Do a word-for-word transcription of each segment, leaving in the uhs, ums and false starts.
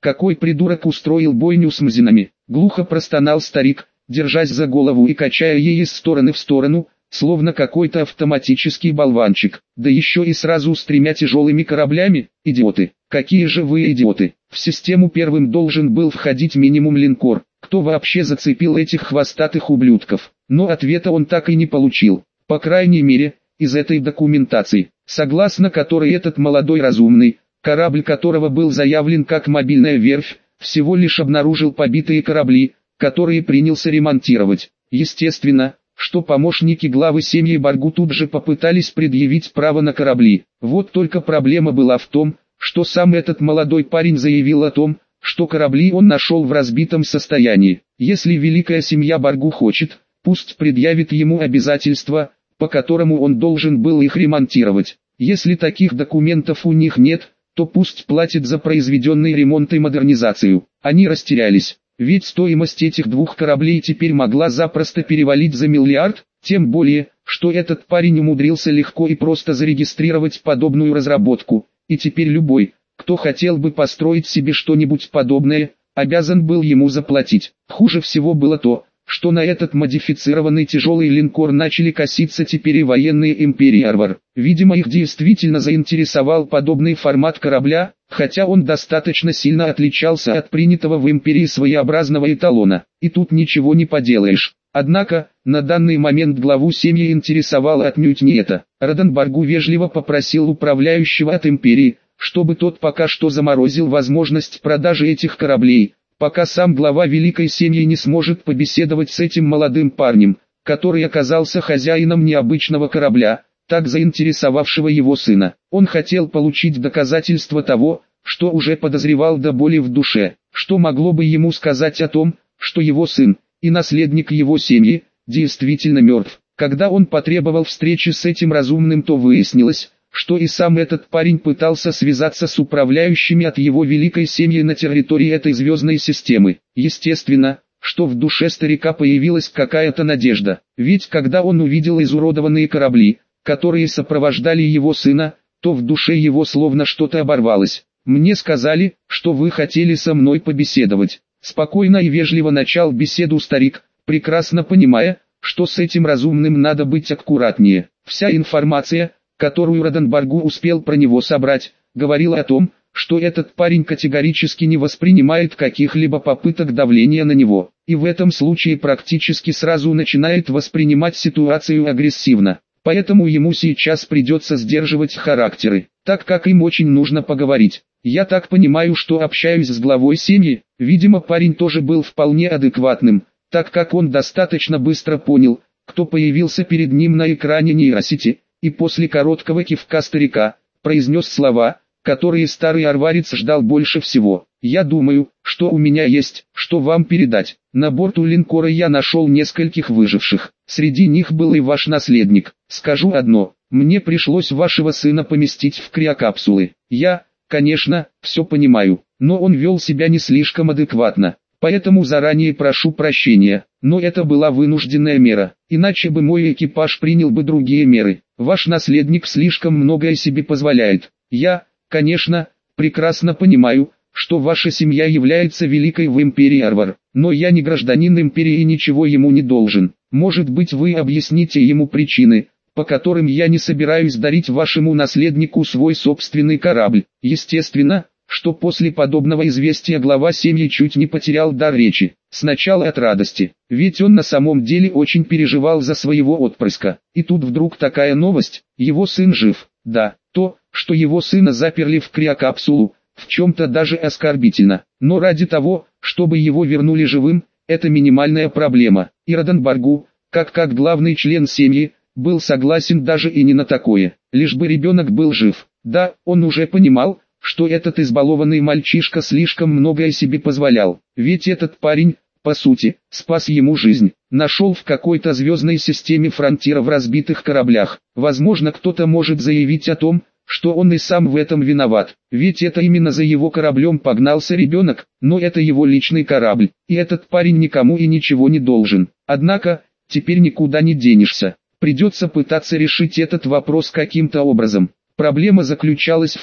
Какой придурок устроил бойню с мзинами? Глухо простонал старик, держась за голову и качая ей из стороны в сторону, словно какой-то автоматический болванчик. Да еще и сразу с тремя тяжелыми кораблями. Идиоты! Какие же вы идиоты! В систему первым должен был входить минимум линкор. Кто вообще зацепил этих хвостатых ублюдков? Но ответа он так и не получил. По крайней мере, из этой документации, согласно которой этот молодой разумный, корабль которого был заявлен как мобильная верфь, всего лишь обнаружил побитые корабли, которые принялся ремонтировать. Естественно, что помощники главы семьи Баргу тут же попытались предъявить право на корабли. Вот только проблема была в том, что сам этот молодой парень заявил о том, что корабли он нашел в разбитом состоянии. Если великая семья Баргу хочет, пусть предъявит ему обязательства, по которому он должен был их ремонтировать. Если таких документов у них нет, то пусть платит за произведенный ремонт и модернизацию. Они растерялись, ведь стоимость этих двух кораблей теперь могла запросто перевалить за миллиард, тем более, что этот парень умудрился легко и просто зарегистрировать подобную разработку, и теперь любой, кто хотел бы построить себе что-нибудь подобное, обязан был ему заплатить. Хуже всего было то, что на этот модифицированный тяжелый линкор начали коситься теперь и военные империи Арвар. Видимо, их действительно заинтересовал подобный формат корабля, хотя он достаточно сильно отличался от принятого в империи своеобразного эталона. И тут ничего не поделаешь. Однако, на данный момент главу семьи интересовало отнюдь не это. Радан Баргу вежливо попросил управляющего от империи, чтобы тот пока что заморозил возможность продажи этих кораблей, пока сам глава великой семьи не сможет побеседовать с этим молодым парнем, который оказался хозяином необычного корабля, так заинтересовавшего его сына. Он хотел получить доказательства того, что уже подозревал до боли в душе, что могло бы ему сказать о том, что его сын, и наследник его семьи, действительно мертв. Когда он потребовал встречи с этим разумным, то выяснилось, что и сам этот парень пытался связаться с управляющими от его великой семьи на территории этой звездной системы. Естественно, что в душе старика появилась какая-то надежда, ведь когда он увидел изуродованные корабли, которые сопровождали его сына, то в душе его словно что-то оборвалось. «Мне сказали, что вы хотели со мной побеседовать», — спокойно и вежливо начал беседу старик, прекрасно понимая, что с этим разумным надо быть аккуратнее. Вся информация, которую Радан Баргу успел про него собрать, говорила о том, что этот парень категорически не воспринимает каких-либо попыток давления на него, и в этом случае практически сразу начинает воспринимать ситуацию агрессивно. Поэтому ему сейчас придется сдерживать характеры, так как им очень нужно поговорить. Я так понимаю, что общаюсь с главой семьи. Видимо, парень тоже был вполне адекватным, так как он достаточно быстро понял, кто появился перед ним на экране нейросети, и после короткого кивка старика, произнес слова, которые старый арварец ждал больше всего. «Я думаю, что у меня есть, что вам передать. На борту линкора я нашел нескольких выживших, среди них был и ваш наследник. Скажу одно, мне пришлось вашего сына поместить в криокапсулы. Я, конечно, все понимаю, но он вел себя не слишком адекватно. Поэтому заранее прошу прощения, но это была вынужденная мера, иначе бы мой экипаж принял бы другие меры. Ваш наследник слишком многое себе позволяет. Я, конечно, прекрасно понимаю, что ваша семья является великой в империи Арвар, но я не гражданин империи и ничего ему не должен. Может быть, вы объясните ему причины, по которым я не собираюсь дарить вашему наследнику свой собственный корабль. Естественно, что после подобного известия глава семьи чуть не потерял дар речи. Сначала от радости, ведь он на самом деле очень переживал за своего отпрыска. И тут вдруг такая новость: его сын жив. Да, то, что его сына заперли в криокапсулу, в чем-то даже оскорбительно. Но ради того, чтобы его вернули живым, это минимальная проблема. И Радан Баргу, как как главный член семьи, был согласен даже и не на такое, лишь бы ребенок был жив. Да, он уже понимал, что этот избалованный мальчишка слишком многое себе позволял, ведь этот парень, по сути, спас ему жизнь, нашел в какой-то звездной системе фронтира в разбитых кораблях. Возможно, кто-то может заявить о том, что он и сам в этом виноват, ведь это именно за его кораблем погнался ребенок, но это его личный корабль, и этот парень никому и ничего не должен. Однако, теперь никуда не денешься, придется пытаться решить этот вопрос каким-то образом. Проблема заключалась в том,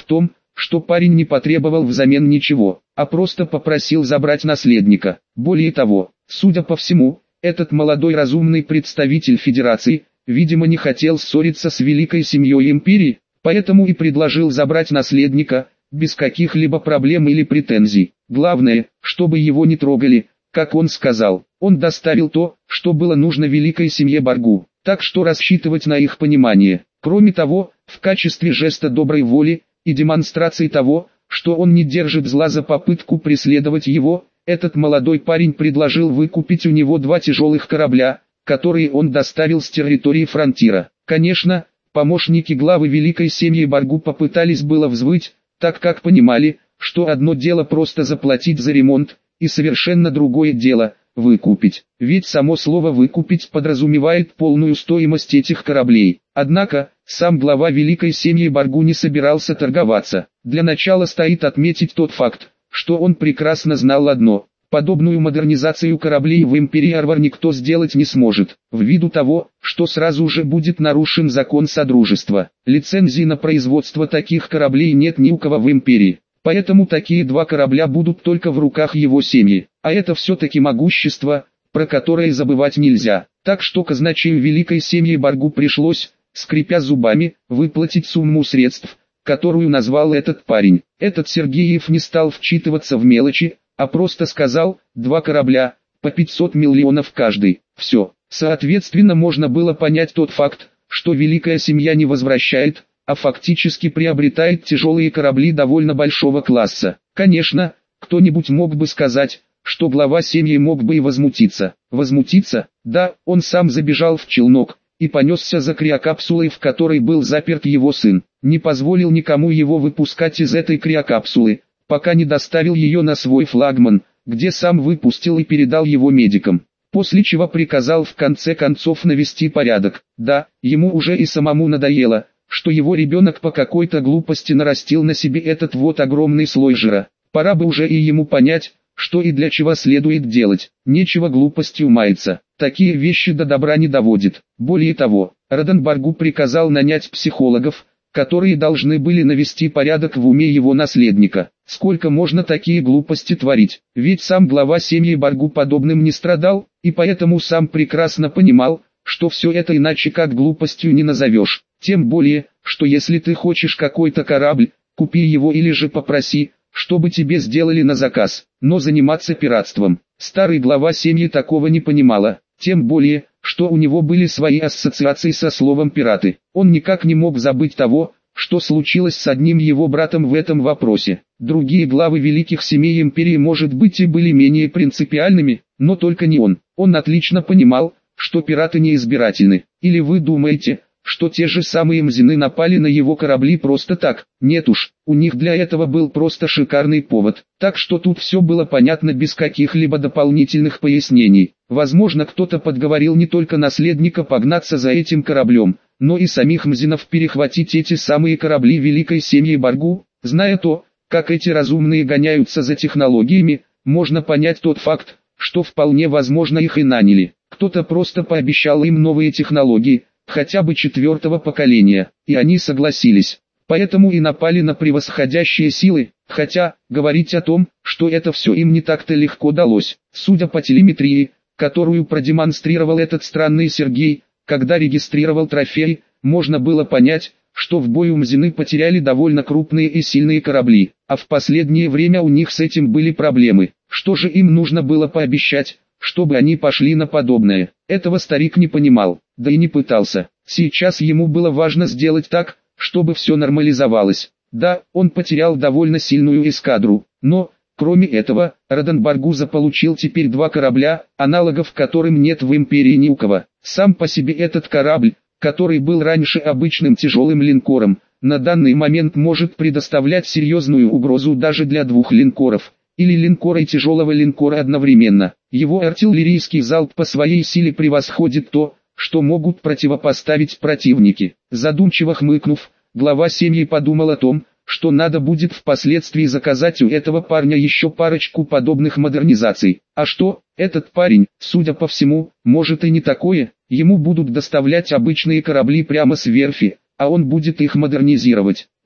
что парень не потребовал взамен ничего, а просто попросил забрать наследника. Более того, судя по всему, этот молодой разумный представитель Федерации, видимо, не хотел ссориться с великой семьей империи, поэтому и предложил забрать наследника, без каких-либо проблем или претензий. Главное, чтобы его не трогали, как он сказал. Он доставил то, что было нужно великой семье Баргу, так что рассчитывать на их понимание. Кроме того, в качестве жеста доброй воли и демонстрации того, что он не держит зла за попытку преследовать его, этот молодой парень предложил выкупить у него два тяжелых корабля, которые он доставил с территории фронтира. Конечно, помощники главы великой семьи Баргу попытались было взвыть, так как понимали, что одно дело просто заплатить за ремонт, и совершенно другое дело – выкупить. Ведь само слово «выкупить» подразумевает полную стоимость этих кораблей. Однако, сам глава великой семьи Баргу не собирался торговаться. Для начала стоит отметить тот факт, что он прекрасно знал одно – подобную модернизацию кораблей в Империи Арвар никто сделать не сможет, ввиду того, что сразу же будет нарушен закон Содружества. Лицензии на производство таких кораблей нет ни у кого в Империи. Поэтому такие два корабля будут только в руках его семьи, а это все-таки могущество, про которое забывать нельзя. Так что казначею великой семьи Баргу пришлось, скрипя зубами, выплатить сумму средств, которую назвал этот парень. Этот Сергеев не стал вчитываться в мелочи, а просто сказал, два корабля, по пятьсот миллионов каждый. Все. Соответственно, можно было понять тот факт, что великая семья не возвращает, а фактически приобретает тяжелые корабли довольно большого класса. Конечно, кто-нибудь мог бы сказать, что глава семьи мог бы и возмутиться. Возмутиться? Да, он сам забежал в челнок и понесся за криокапсулой, в которой был заперт его сын. Не позволил никому его выпускать из этой криокапсулы, пока не доставил ее на свой флагман, где сам выпустил и передал его медикам. После чего приказал в конце концов навести порядок. Да, ему уже и самому надоело, что его ребенок по какой-то глупости нарастил на себе этот вот огромный слой жира. Пора бы уже и ему понять, что и для чего следует делать. Нечего глупостью маяться. Такие вещи до добра не доводит. Более того, Радан Баргу приказал нанять психологов, которые должны были навести порядок в уме его наследника. Сколько можно такие глупости творить? Ведь сам глава семьи Баргу подобным не страдал, и поэтому сам прекрасно понимал, что все это иначе как глупостью не назовешь. Тем более, что если ты хочешь какой-то корабль, купи его или же попроси, чтобы тебе сделали на заказ. Но заниматься пиратством, старый глава семьи такого не понимала. Тем более, что у него были свои ассоциации со словом «пираты». Он никак не мог забыть того, что случилось с одним его братом в этом вопросе. Другие главы великих семей империи, может быть, и были менее принципиальными, но только не он. Он отлично понимал, что пираты неизбирательны. Или вы думаете, что те же самые мзины напали на его корабли просто так? Нет уж, у них для этого был просто шикарный повод. Так что тут все было понятно без каких-либо дополнительных пояснений. Возможно, кто-то подговорил не только наследника погнаться за этим кораблем, но и самих мзинов перехватить эти самые корабли великой семьи Баргу. Зная то, как эти разумные гоняются за технологиями, можно понять тот факт, что вполне возможно их и наняли. Кто-то просто пообещал им новые технологии, хотя бы четвертого поколения, и они согласились. Поэтому и напали на превосходящие силы, хотя, говорить о том, что это все им не так-то легко далось. Судя по телеметрии, которую продемонстрировал этот странный Сергей, когда регистрировал трофеи, можно было понять, что в бою мзины потеряли довольно крупные и сильные корабли, а в последнее время у них с этим были проблемы. Что же им нужно было пообещать, чтобы они пошли на подобное? Этого старик не понимал, да и не пытался. Сейчас ему было важно сделать так, чтобы все нормализовалось. Да, он потерял довольно сильную эскадру, но, кроме этого, Радан Баргу заполучил теперь два корабля, аналогов которым нет в империи ни у кого. Сам по себе этот корабль, который был раньше обычным тяжелым линкором, на данный момент может предоставлять серьезную угрозу даже для двух линкоров, или линкора и тяжелого линкора одновременно. Его артиллерийский залп по своей силе превосходит то, что могут противопоставить противники. Задумчиво хмыкнув, глава семьи подумал о том, что надо будет впоследствии заказать у этого парня еще парочку подобных модернизаций. А что, этот парень, судя по всему, может и не такое, ему будут доставлять обычные корабли прямо с верфи, а он будет их модернизировать.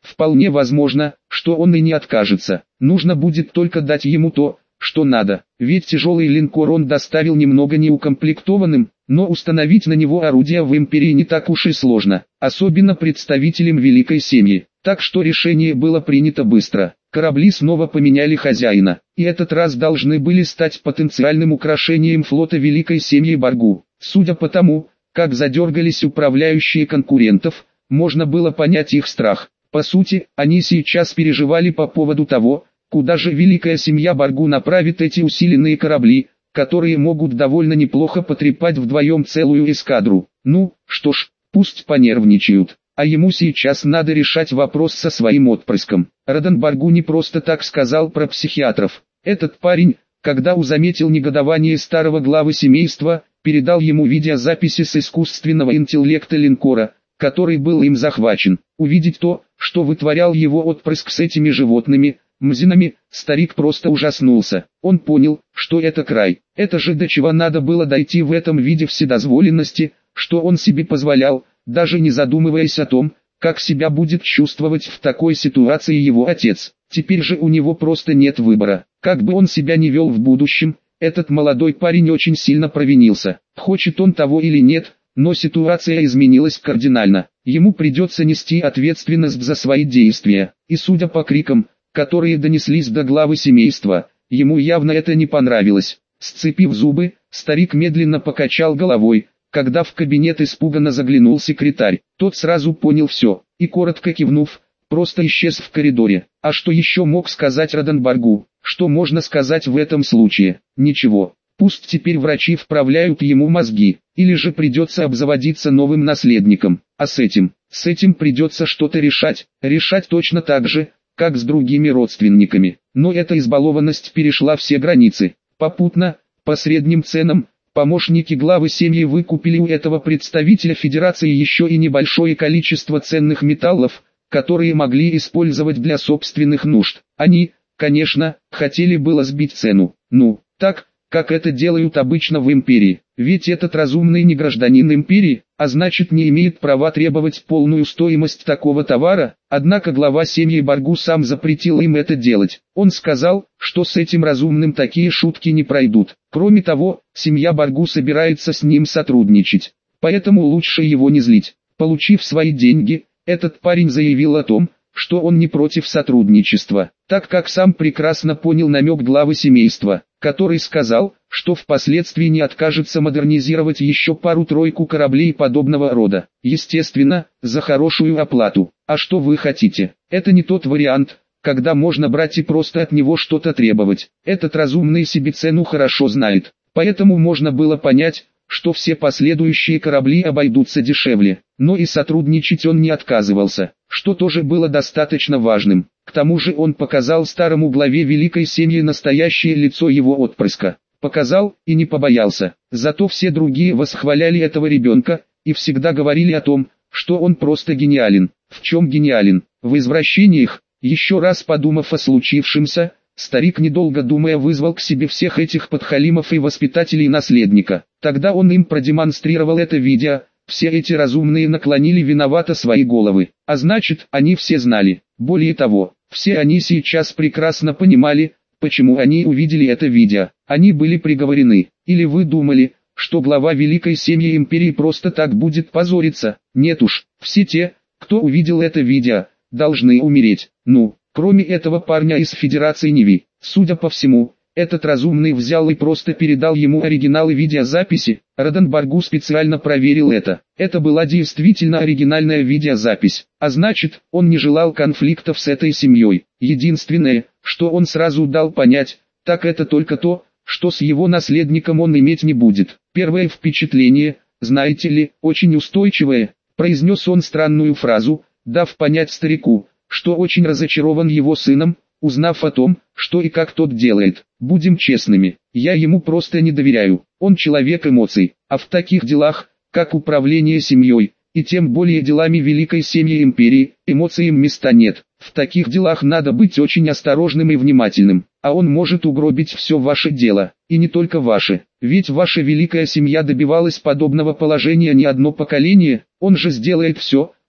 Вполне возможно, что он и не откажется. Нужно будет только дать ему то, что надо. Ведь тяжелый линкор он доставил немного неукомплектованным, но установить на него орудия в империи не так уж и сложно, особенно представителям великой семьи. Так что решение было принято быстро. Корабли снова поменяли хозяина, и этот раз должны были стать потенциальным украшением флота великой семьи Баргу. Судя по тому, как задергались управляющие конкурентов, можно было понять их страх. По сути, они сейчас переживали по поводу того, куда же великая семья Баргу направит эти усиленные корабли, которые могут довольно неплохо потрепать вдвоем целую эскадру. Ну, что ж, пусть понервничают. А ему сейчас надо решать вопрос со своим отпрыском. Радан Баргу не просто так сказал про психиатров. Этот парень, когда узаметил негодование старого главы семейства, передал ему видеозаписи с искусственного интеллекта линкора, который был им захвачен. Увидеть то, что вытворял его отпрыск с этими животными, мзинами, старик просто ужаснулся. Он понял, что это край. Это же до чего надо было дойти в этом виде вседозволенности, что он себе позволял, даже не задумываясь о том, как себя будет чувствовать в такой ситуации его отец. Теперь же у него просто нет выбора. Как бы он себя ни вел в будущем, этот молодой парень очень сильно провинился. Хочет он того или нет, но ситуация изменилась кардинально. Ему придется нести ответственность за свои действия. И судя по крикам, которые донеслись до главы семейства, ему явно это не понравилось. Сцепив зубы, старик медленно покачал головой, когда в кабинет испуганно заглянул секретарь. Тот сразу понял все, и коротко кивнув, просто исчез в коридоре. А что еще мог сказать Радан Баргу? Что можно сказать в этом случае? Ничего. Пусть теперь врачи вправляют ему мозги, или же придется обзаводиться новым наследником. А с этим, с этим придется что-то решать, решать точно так же, как с другими родственниками. Но эта избалованность перешла все границы. Попутно, по средним ценам, помощники главы семьи выкупили у этого представителя Федерации еще и небольшое количество ценных металлов, которые могли использовать для собственных нужд. Они, конечно, хотели было сбить цену. Ну, так, как это делают обычно в империи. Ведь этот разумный не гражданин империи, а значит не имеет права требовать полную стоимость такого товара. Однако глава семьи Баргу сам запретил им это делать. Он сказал, что с этим разумным такие шутки не пройдут. Кроме того, семья Баргу собирается с ним сотрудничать. Поэтому лучше его не злить. Получив свои деньги, этот парень заявил о том, что он не против сотрудничества, так как сам прекрасно понял намек главы семейства, который сказал, что впоследствии не откажется модернизировать еще пару-тройку кораблей подобного рода. Естественно, за хорошую оплату. А что вы хотите? Это не тот вариант, когда можно брать и просто от него что-то требовать. Этот разумный себе цену хорошо знает, поэтому можно было понять, что все последующие корабли обойдутся дешевле. Но и сотрудничать он не отказывался, что тоже было достаточно важным. К тому же он показал старому главе великой семьи настоящее лицо его отпрыска. Показал и не побоялся. Зато все другие восхваляли этого ребенка и всегда говорили о том, что он просто гениален. В чем гениален? В извращениях. Еще раз подумав о случившемся, старик, недолго думая, вызвал к себе всех этих подхалимов и воспитателей наследника. Тогда он им продемонстрировал это видео. Все эти разумные наклонили виновато свои головы. А значит, они все знали. Более того, все они сейчас прекрасно понимали, почему они увидели это видео. Они были приговорены. Или вы думали, что глава великой семьи империи просто так будет позориться? Нет уж, все те, кто увидел это видео, должны умереть. Ну, кроме этого парня из Федерации Неви. Судя по всему, этот разумный взял и просто передал ему оригиналы видеозаписи. Радан Баргу специально проверил это. Это была действительно оригинальная видеозапись. А значит, он не желал конфликтов с этой семьей. Единственное, что он сразу дал понять, так это только то, что с его наследником он иметь не будет. Первое впечатление, знаете ли, очень устойчивое. Произнес он странную фразу, дав понять старику, что очень разочарован его сыном, узнав о том, что и как тот делает. Будем честными, я ему просто не доверяю. Он человек эмоций, а в таких делах, как управление семьей, и тем более делами великой семьи империи, эмоциям места нет. В таких делах надо быть очень осторожным и внимательным, а он может угробить все ваше дело, и не только ваше. Ведь ваша великая семья добивалась подобного положения не одно поколение, он же сделает все,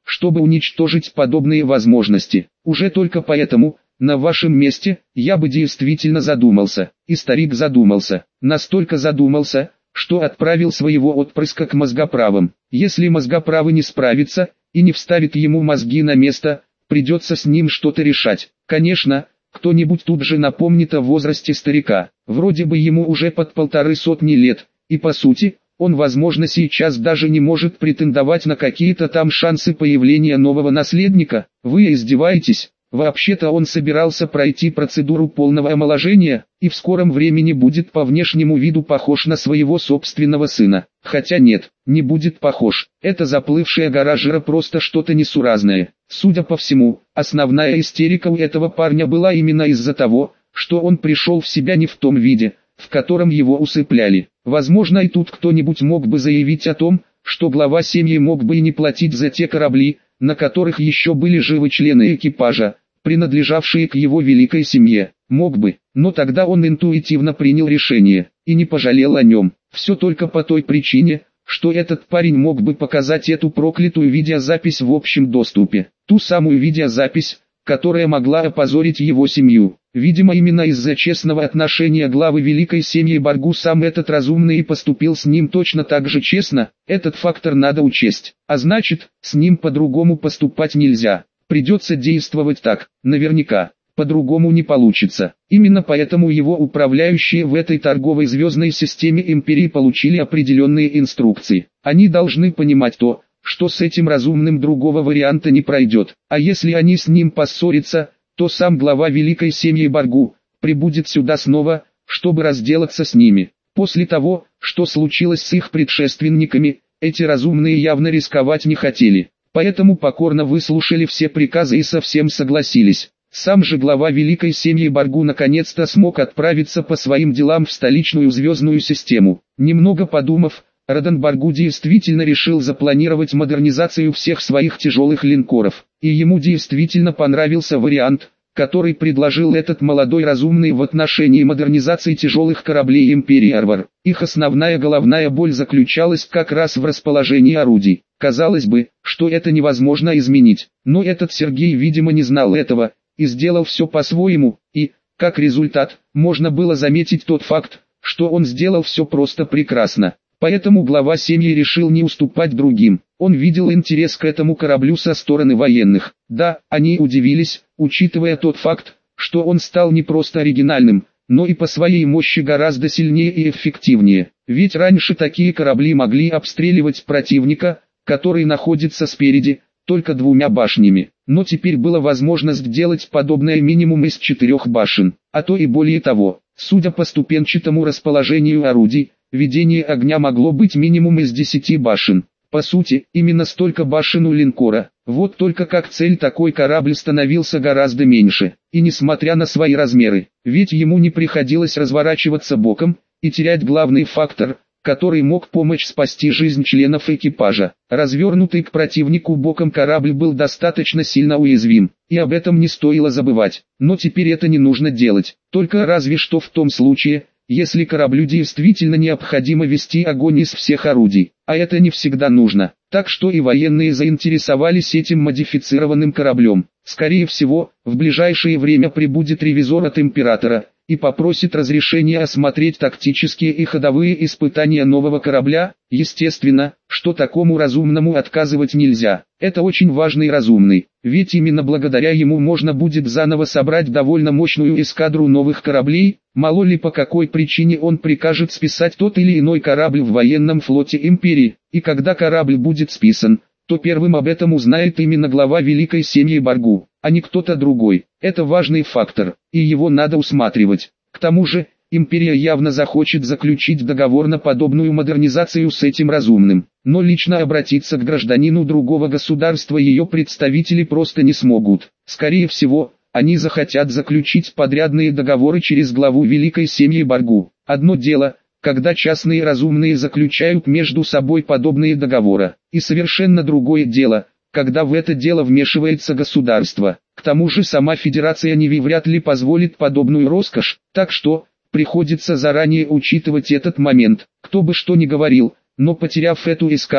чтобы уничтожить подобные возможности. Уже только поэтому, на вашем месте, я бы действительно задумался. И старик задумался, настолько задумался, что отправил своего отпрыска к мозгоправам. Если мозгоправы не справится и не вставит ему мозги на место, придется с ним что-то решать. Конечно, кто-нибудь тут же напомнит о возрасте старика. Вроде бы ему уже под полторы сотни лет, и по сути, он возможно сейчас даже не может претендовать на какие-то там шансы появления нового наследника. Вы издеваетесь? Вообще-то он собирался пройти процедуру полного омоложения, и в скором времени будет по внешнему виду похож на своего собственного сына. Хотя нет, не будет похож. Эта заплывшая гора жира просто что-то несуразное. Судя по всему, основная истерика у этого парня была именно из-за того, что он пришел в себя не в том виде, в котором его усыпляли. Возможно, и тут кто-нибудь мог бы заявить о том, что глава семьи мог бы и не платить за те корабли, на которых еще были живы члены экипажа, принадлежавшие к его великой семье. Мог бы, но тогда он интуитивно принял решение, и не пожалел о нем. Все только по той причине, что этот парень мог бы показать эту проклятую видеозапись в общем доступе. Ту самую видеозапись, которая могла опозорить его семью. Видимо, именно из-за честного отношения главы великой семьи Баргу сам этот разумный и поступил с ним точно так же честно. Этот фактор надо учесть. А значит, с ним по-другому поступать нельзя. Придется действовать так, наверняка. По-другому не получится. Именно поэтому его управляющие в этой торговой звездной системе империи получили определенные инструкции. Они должны понимать то, что с этим разумным другого варианта не пройдет. А если они с ним поссорятся, то сам глава великой семьи Баргу прибудет сюда снова, чтобы разделаться с ними. После того, что случилось с их предшественниками, эти разумные явно рисковать не хотели. Поэтому покорно выслушали все приказы и совсем согласились. Сам же глава великой семьи Баргу наконец-то смог отправиться по своим делам в столичную звездную систему. Немного подумав, Радан Баргу действительно решил запланировать модернизацию всех своих тяжелых линкоров. И ему действительно понравился вариант, который предложил этот молодой разумный в отношении модернизации тяжелых кораблей Империи Арвар. Их основная головная боль заключалась как раз в расположении орудий. Казалось бы, что это невозможно изменить, но этот Сергей видимо не знал этого, и сделал все по-своему, и, как результат, можно было заметить тот факт, что он сделал все просто прекрасно. Поэтому глава семьи решил не уступать другим. Он видел интерес к этому кораблю со стороны военных. Да, они удивились, учитывая тот факт, что он стал не просто оригинальным, но и по своей мощи гораздо сильнее и эффективнее. Ведь раньше такие корабли могли обстреливать противника, который находится спереди, только двумя башнями. Но теперь была возможность делать подобное минимум из четырех башен, а то и более того. Судя по ступенчатому расположению орудий, ведение огня могло быть минимум из десяти башен. По сути, именно столько башен у линкора. Вот только как цель такой корабль становился гораздо меньше. И несмотря на свои размеры, ведь ему не приходилось разворачиваться боком и терять главный фактор, который мог помочь спасти жизнь членов экипажа. Развернутый к противнику боком корабль был достаточно сильно уязвим, и об этом не стоило забывать. Но теперь это не нужно делать, только разве что в том случае, если кораблю действительно необходимо вести огонь из всех орудий, а это не всегда нужно. Так что и военные заинтересовались этим модифицированным кораблем. Скорее всего, в ближайшее время прибудет ревизор от императора и попросит разрешения осмотреть тактические и ходовые испытания нового корабля. Естественно, что такому разумному отказывать нельзя. Это очень важный разумный, ведь именно благодаря ему можно будет заново собрать довольно мощную эскадру новых кораблей. Мало ли по какой причине он прикажет списать тот или иной корабль в военном флоте империи, и когда корабль будет списан, то первым об этом узнает именно глава великой семьи Баргу, а не кто-то другой. Это важный фактор, и его надо усматривать. К тому же, империя явно захочет заключить договор на подобную модернизацию с этим разумным, но лично обратиться к гражданину другого государства ее представители просто не смогут. Скорее всего, они захотят заключить подрядные договоры через главу великой семьи Баргу. Одно дело, когда частные разумные заключают между собой подобные договоры, и совершенно другое дело, когда в это дело вмешивается государство. К тому же сама Федерация Ниви вряд ли позволит подобную роскошь, так что, приходится заранее учитывать этот момент. Кто бы что ни говорил, но потеряв эту эскадру,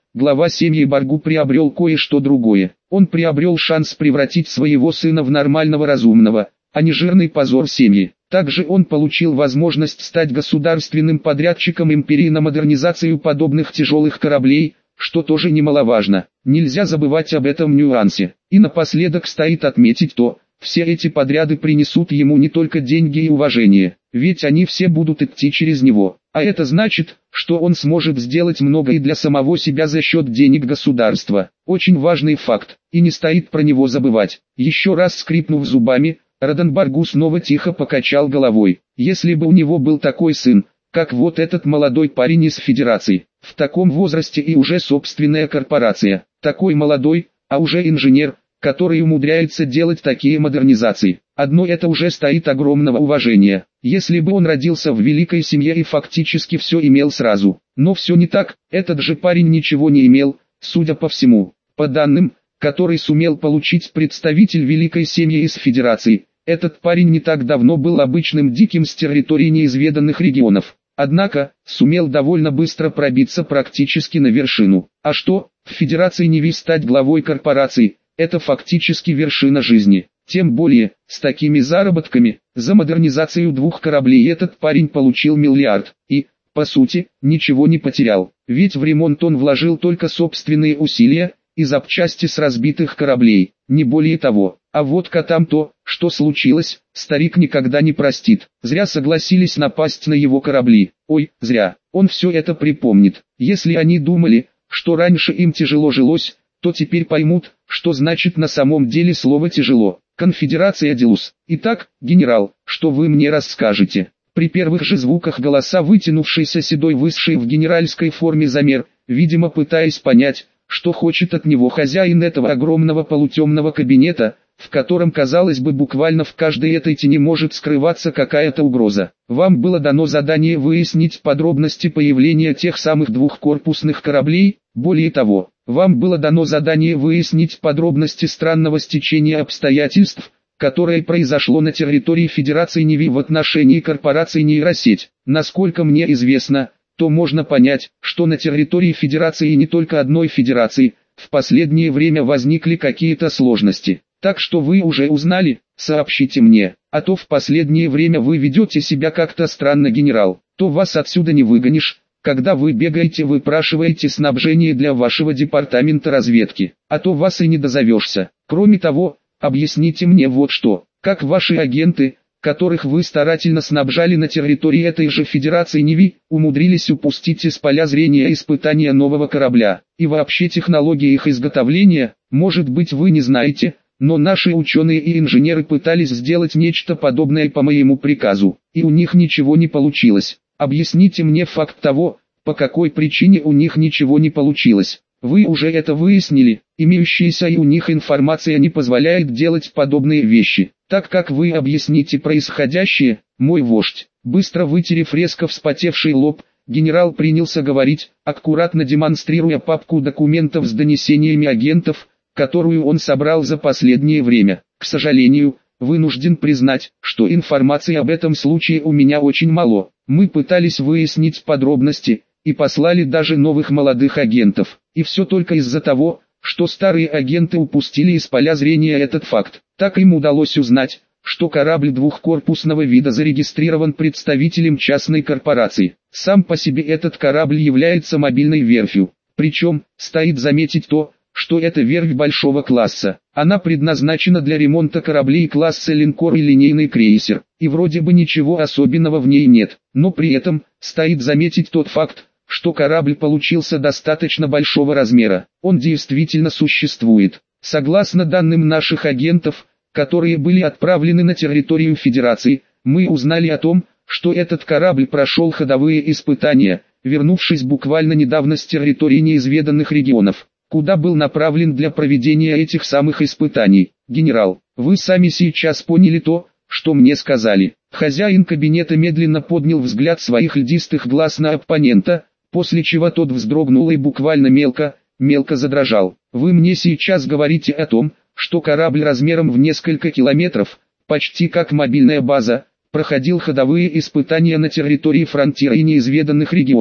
глава семьи Баргу приобрел кое-что другое. Он приобрел шанс превратить своего сына в нормального разумного, а не жирный позор семьи. Также он получил возможность стать государственным подрядчиком империи на модернизацию подобных тяжелых кораблей, что тоже немаловажно. Нельзя забывать об этом нюансе. И напоследок стоит отметить то, все эти подряды принесут ему не только деньги и уважение, ведь они все будут идти через него. А это значит, что он сможет сделать много и для самого себя за счет денег государства. Очень важный факт, и не стоит про него забывать. Еще раз скрипнув зубами, Радан Баргу снова тихо покачал головой. Если бы у него был такой сын, как вот этот молодой парень из Федерации, в таком возрасте и уже собственная корпорация, такой молодой, а уже инженер, который умудряется делать такие модернизации. Одно это уже стоит огромного уважения. Если бы он родился в великой семье и фактически все имел сразу. Но все не так, этот же парень ничего не имел, судя по всему. По данным, которые сумел получить представитель великой семьи из Федерации, этот парень не так давно был обычным диким с территории неизведанных регионов. Однако, сумел довольно быстро пробиться практически на вершину. А что, в Федерации Неви стать главой корпорации, это фактически вершина жизни. Тем более, с такими заработками, за модернизацию двух кораблей этот парень получил миллиард. И, по сути, ничего не потерял. Ведь в ремонт он вложил только собственные усилия и запчасти с разбитых кораблей, не более того. А вот котам то, что случилось, старик никогда не простит. Зря согласились напасть на его корабли. Ой, зря. Он все это припомнит. Если они думали, что раньше им тяжело жилось, то теперь поймут, что значит на самом деле слово «тяжело». Конфедерация Делус. Итак, генерал, что вы мне расскажете? При первых же звуках голоса вытянувшийся седой высший в генеральской форме замер, видимо пытаясь понять, что хочет от него хозяин этого огромного полутемного кабинета, в котором, казалось бы, буквально в каждой этой тени может скрываться какая-то угроза. Вам было дано задание выяснить подробности появления тех самых двухкорпусных кораблей, более того, вам было дано задание выяснить подробности странного стечения обстоятельств, которое произошло на территории Федерации Неви в отношении корпорации нейросеть. Насколько мне известно, то можно понять, что на территории Федерации и не только одной Федерации, в последнее время возникли какие-то сложности. Так что вы уже узнали, сообщите мне, а то в последнее время вы ведете себя как-то странно, генерал, то вас отсюда не выгонишь, когда вы бегаете выпрашиваете снабжение для вашего департамента разведки, а то вас и не дозовешься. Кроме того, объясните мне вот что, как ваши агенты, которых вы старательно снабжали на территории этой же Федерации Неви, умудрились упустить из поля зрения испытания нового корабля, и вообще технологии их изготовления, может быть вы не знаете, но наши ученые и инженеры пытались сделать нечто подобное по моему приказу, и у них ничего не получилось. Объясните мне факт того, по какой причине у них ничего не получилось. Вы уже это выяснили, имеющаяся и у них информация не позволяет делать подобные вещи. Так как вы объясните происходящее, мой вождь, быстро вытерев резко вспотевший лоб, генерал принялся говорить, аккуратно демонстрируя папку документов с донесениями агентов, которую он собрал за последнее время. К сожалению, вынужден признать, что информации об этом случае у меня очень мало. Мы пытались выяснить подробности, и послали даже новых молодых агентов. И все только из-за того, что старые агенты упустили из поля зрения этот факт. Так им удалось узнать, что корабль двухкорпусного вида зарегистрирован представителем частной корпорации. Сам по себе этот корабль является мобильной верфью. Причем, стоит заметить то, что это верфь большого класса. Она предназначена для ремонта кораблей класса линкор и линейный крейсер. И вроде бы ничего особенного в ней нет. Но при этом, стоит заметить тот факт, что корабль получился достаточно большого размера. Он действительно существует. Согласно данным наших агентов, которые были отправлены на территорию Федерации, мы узнали о том, что этот корабль прошел ходовые испытания, вернувшись буквально недавно с территории неизведанных регионов, куда был направлен для проведения этих самых испытаний. Генерал, вы сами сейчас поняли то, что мне сказали. Хозяин кабинета медленно поднял взгляд своих льдистых глаз на оппонента, после чего тот вздрогнул и буквально мелко, мелко задрожал. Вы мне сейчас говорите о том, что корабль размером в несколько километров, почти как мобильная база, проходил ходовые испытания на территории фронтира и неизведанных регионов.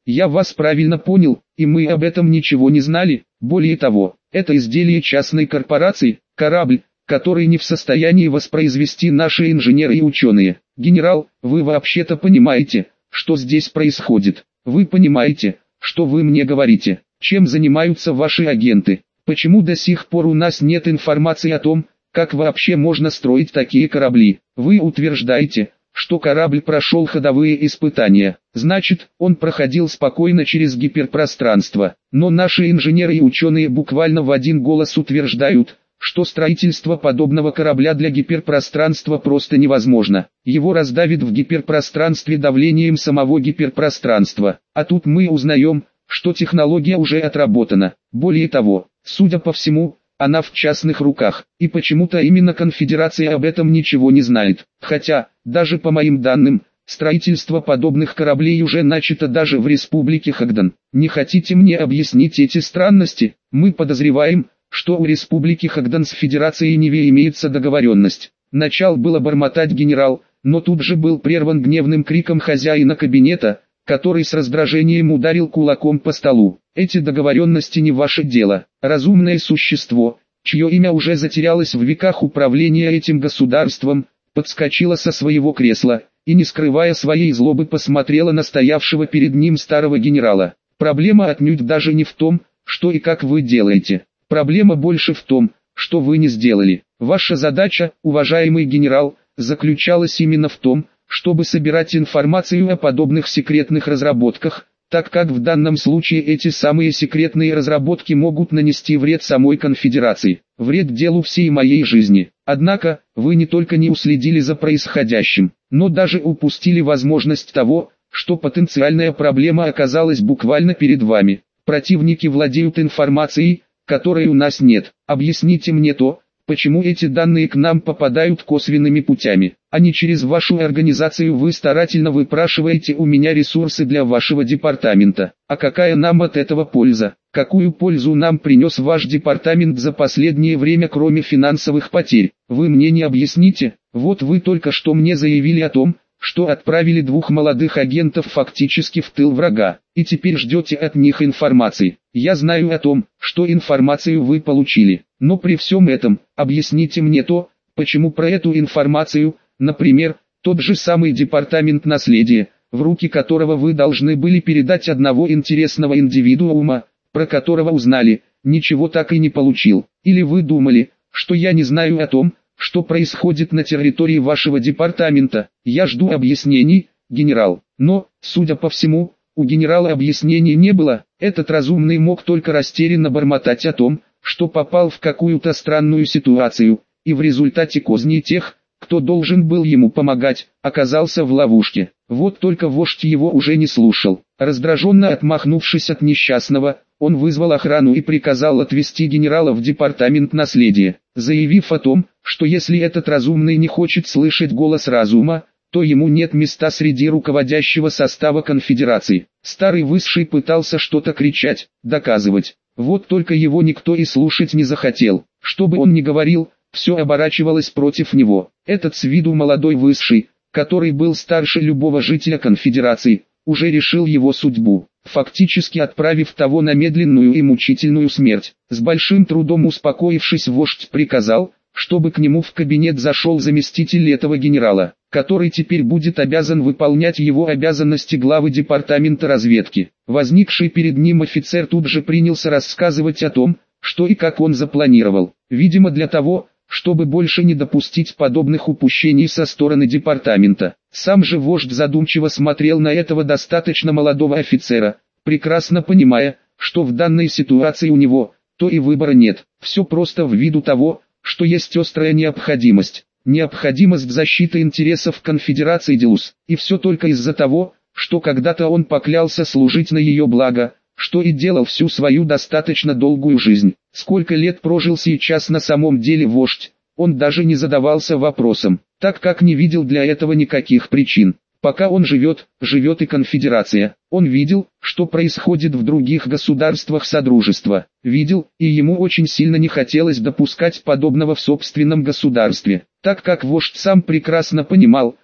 Я вас правильно понял, и мы об этом ничего не знали. Более того, это изделие частной корпорации, корабль, который не в состоянии воспроизвести наши инженеры и ученые. Генерал, вы вообще-то понимаете, что здесь происходит? Вы понимаете, что вы мне говорите? Чем занимаются ваши агенты? Почему до сих пор у нас нет информации о том, как вообще можно строить такие корабли? Вы утверждаете, что корабль прошел ходовые испытания. Значит, он проходил спокойно через гиперпространство. Но наши инженеры и ученые буквально в один голос утверждают, что строительство подобного корабля для гиперпространства просто невозможно. Его раздавит в гиперпространстве давлением самого гиперпространства. А тут мы узнаем, что технология уже отработана. Более того, судя по всему, она в частных руках, и почему-то именно конфедерация об этом ничего не знает. Хотя, даже по моим данным, строительство подобных кораблей уже начато даже в республике Хагдан. Не хотите мне объяснить эти странности? Мы подозреваем, что у республики Хагдан с Федерацией Ниве имеется договоренность. Начал было бормотать генерал, но тут же был прерван гневным криком хозяина кабинета, который с раздражением ударил кулаком по столу. Эти договоренности не ваше дело. Разумное существо, чье имя уже затерялось в веках управления этим государством, подскочило со своего кресла и, не скрывая своей злобы, посмотрела на стоявшего перед ним старого генерала. Проблема отнюдь даже не в том, что и как вы делаете. Проблема больше в том, что вы не сделали. Ваша задача, уважаемый генерал, заключалась именно в том, чтобы собирать информацию о подобных секретных разработках, так как в данном случае эти самые секретные разработки могут нанести вред самой конфедерации, вред делу всей моей жизни. Однако, вы не только не уследили за происходящим, но даже упустили возможность того, что потенциальная проблема оказалась буквально перед вами. Противники владеют информацией, которой у нас нет. Объясните мне то, почему эти данные к нам попадают косвенными путями, а не через вашу организацию. Вы старательно выпрашиваете у меня ресурсы для вашего департамента. А какая нам от этого польза? Какую пользу нам принес ваш департамент за последнее время, кроме финансовых потерь? Вы мне не объясните? Вот вы только что мне заявили о том, что отправили двух молодых агентов фактически в тыл врага, и теперь ждете от них информации. Я знаю о том, что информацию вы получили, но при всем этом, объясните мне то, почему про эту информацию, например, тот же самый департамент наследия, в руки которого вы должны были передать одного интересного индивидуума, про которого узнали, ничего так и не получил. Или вы думали, что я не знаю о том, что происходит на территории вашего департамента? Я жду объяснений, генерал. Но, судя по всему, у генерала объяснений не было. Этот разумный мог только растерянно бормотать о том, что попал в какую-то странную ситуацию, и в результате козни тех, кто должен был ему помогать, оказался в ловушке. Вот только вождь его уже не слушал. Раздраженно отмахнувшись от несчастного, он вызвал охрану и приказал отвезти генерала в департамент наследия, заявив о том, что если этот разумный не хочет слышать голос разума, то ему нет места среди руководящего состава конфедерации. Старый высший пытался что-то кричать, доказывать. Вот только его никто и слушать не захотел. Что бы он ни говорил, все оборачивалось против него. Этот с виду молодой высший, который был старше любого жителя конфедерации, уже решил его судьбу, фактически отправив того на медленную и мучительную смерть. С большим трудом успокоившись, вождь приказал, чтобы к нему в кабинет зашел заместитель этого генерала, который теперь будет обязан выполнять его обязанности главы департамента разведки. Возникший перед ним офицер тут же принялся рассказывать о том, что и как он запланировал. Видимо, для того, чтобы больше не допустить подобных упущений со стороны департамента. Сам же вождь задумчиво смотрел на этого достаточно молодого офицера, прекрасно понимая, что в данной ситуации у него, то и выбора нет. Все просто ввиду того, что есть острая необходимость. Необходимость защиты интересов конфедерации Делус. И все только из-за того, что когда-то он поклялся служить на ее благо, что и делал всю свою достаточно долгую жизнь. Сколько лет прожил сейчас на самом деле вождь, он даже не задавался вопросом, так как не видел для этого никаких причин. Пока он живет, живет и конфедерация. Он видел, что происходит в других государствах Содружества. Видел, и ему очень сильно не хотелось допускать подобного в собственном государстве, так как вождь сам прекрасно понимал,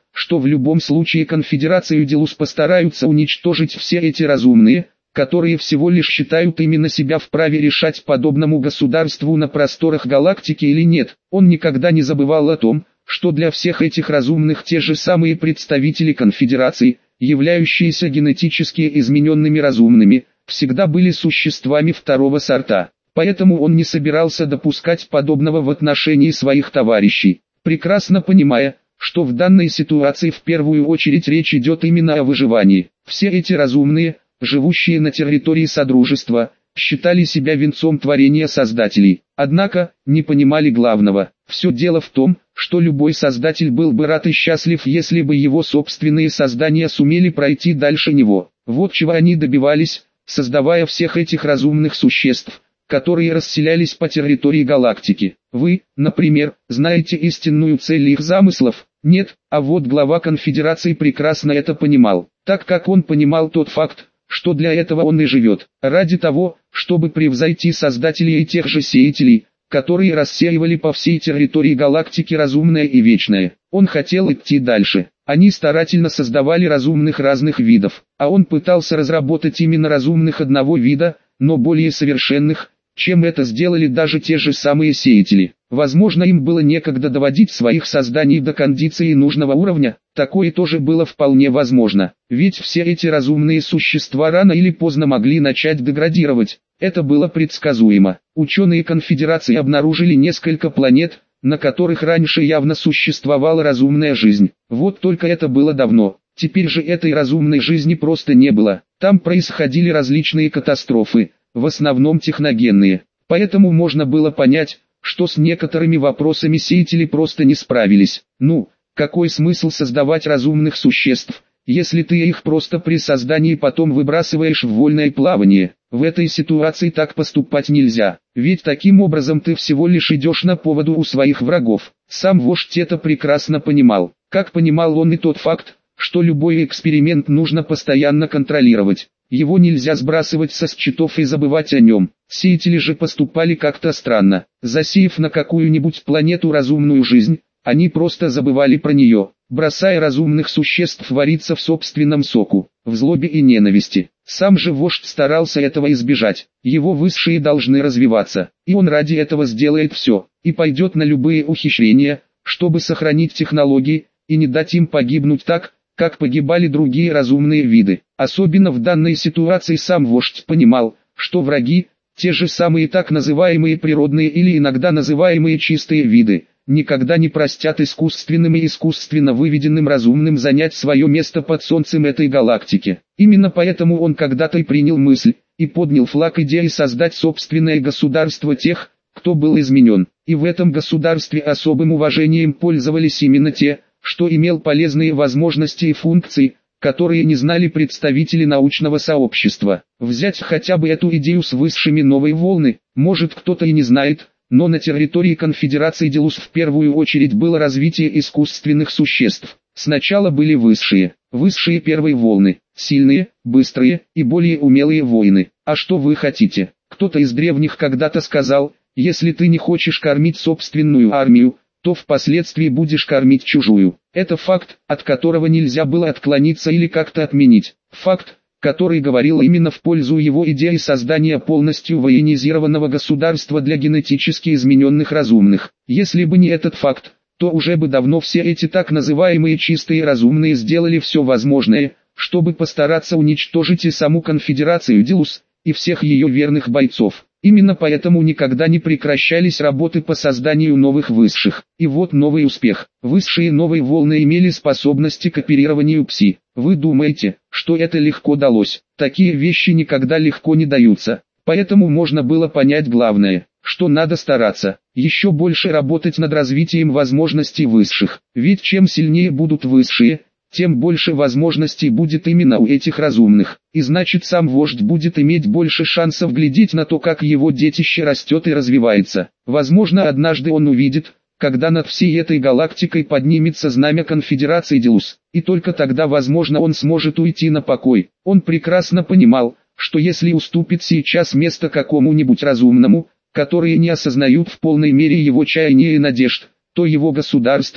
что в любом случае конфедерацию Делус постараются уничтожить все эти разумные, которые всего лишь считают именно себя вправе решать подобному государству на просторах галактики или нет. Он никогда не забывал о том, что для всех этих разумных те же самые представители конфедерации, являющиеся генетически измененными разумными, всегда были существами второго сорта. Поэтому он не собирался допускать подобного в отношении своих товарищей, прекрасно понимая, что в данной ситуации в первую очередь речь идет именно о выживании. Все эти разумные, живущие на территории Содружества, считали себя венцом творения создателей, однако, не понимали главного. Все дело в том, что любой создатель был бы рад и счастлив, если бы его собственные создания сумели пройти дальше него. Вот чего они добивались, создавая всех этих разумных существ, которые расселялись по территории галактики. Вы, например, знаете истинную цель их замыслов? Нет, а вот глава конфедерации прекрасно это понимал, так как он понимал тот факт, что для этого он и живет, ради того, чтобы превзойти создателей и тех же сеятелей, которые рассеивали по всей территории галактики разумное и вечное. Он хотел идти дальше. Они старательно создавали разумных разных видов, а он пытался разработать именно разумных одного вида, но более совершенных, чем это сделали даже те же самые сеятели. Возможно, им было некогда доводить своих созданий до кондиции нужного уровня, такое тоже было вполне возможно, ведь все эти разумные существа рано или поздно могли начать деградировать, это было предсказуемо. Ученые конфедерации обнаружили несколько планет, на которых раньше явно существовала разумная жизнь, вот только это было давно, теперь же этой разумной жизни просто не было, там происходили различные катастрофы, в основном техногенные, поэтому можно было понять, что с некоторыми вопросами сеятели просто не справились. Ну, какой смысл создавать разумных существ, если ты их просто при создании потом выбрасываешь в вольное плавание? В этой ситуации так поступать нельзя, ведь таким образом ты всего лишь идешь на поводу у своих врагов. Сам вождь это прекрасно понимал, как понимал он и тот факт, что любой эксперимент нужно постоянно контролировать. Его нельзя сбрасывать со счетов и забывать о нем. Сеятели же поступали как-то странно. Засеяв на какую-нибудь планету разумную жизнь, они просто забывали про нее, бросая разумных существ вариться в собственном соку, в злобе и ненависти. Сам же вождь старался этого избежать. Его высшие должны развиваться, и он ради этого сделает все, и пойдет на любые ухищрения, чтобы сохранить технологии, и не дать им погибнуть так, как погибали другие разумные виды. Особенно в данной ситуации сам вождь понимал, что враги, те же самые так называемые природные или иногда называемые чистые виды, никогда не простят искусственным и искусственно выведенным разумным занять свое место под солнцем этой галактики. Именно поэтому он когда-то и принял мысль, и поднял флаг идеи создать собственное государство тех, кто был изменен. И в этом государстве особым уважением пользовались именно те, что имел полезные возможности и функции, которые не знали представители научного сообщества. Взять хотя бы эту идею с высшими новой волны, может кто-то и не знает, но на территории конфедерации Делус в первую очередь было развитие искусственных существ. Сначала были высшие, высшие первой волны, сильные, быстрые и более умелые воины. А что вы хотите? Кто-то из древних когда-то сказал, если ты не хочешь кормить собственную армию, то впоследствии будешь кормить чужую. Это факт, от которого нельзя было отклониться или как-то отменить. Факт, который говорил именно в пользу его идеи создания полностью военизированного государства для генетически измененных разумных. Если бы не этот факт, то уже бы давно все эти так называемые чистые разумные сделали все возможное, чтобы постараться уничтожить и саму конфедерацию Делус, и всех ее верных бойцов. Именно поэтому никогда не прекращались работы по созданию новых высших. И вот новый успех. Высшие новой волны имели способности к оперированию пси. Вы думаете, что это легко далось? Такие вещи никогда легко не даются. Поэтому можно было понять главное, что надо стараться, еще больше работать над развитием возможностей высших. Ведь чем сильнее будут высшие, тем больше возможностей будет именно у этих разумных, и значит сам вождь будет иметь больше шансов глядеть на то, как его детище растет и развивается. Возможно, однажды он увидит, когда над всей этой галактикой поднимется знамя конфедерации Делус, и только тогда возможно он сможет уйти на покой. Он прекрасно понимал, что если уступит сейчас место какому-нибудь разумному, которые не осознают в полной мере его чаяния и надежд, то его государство,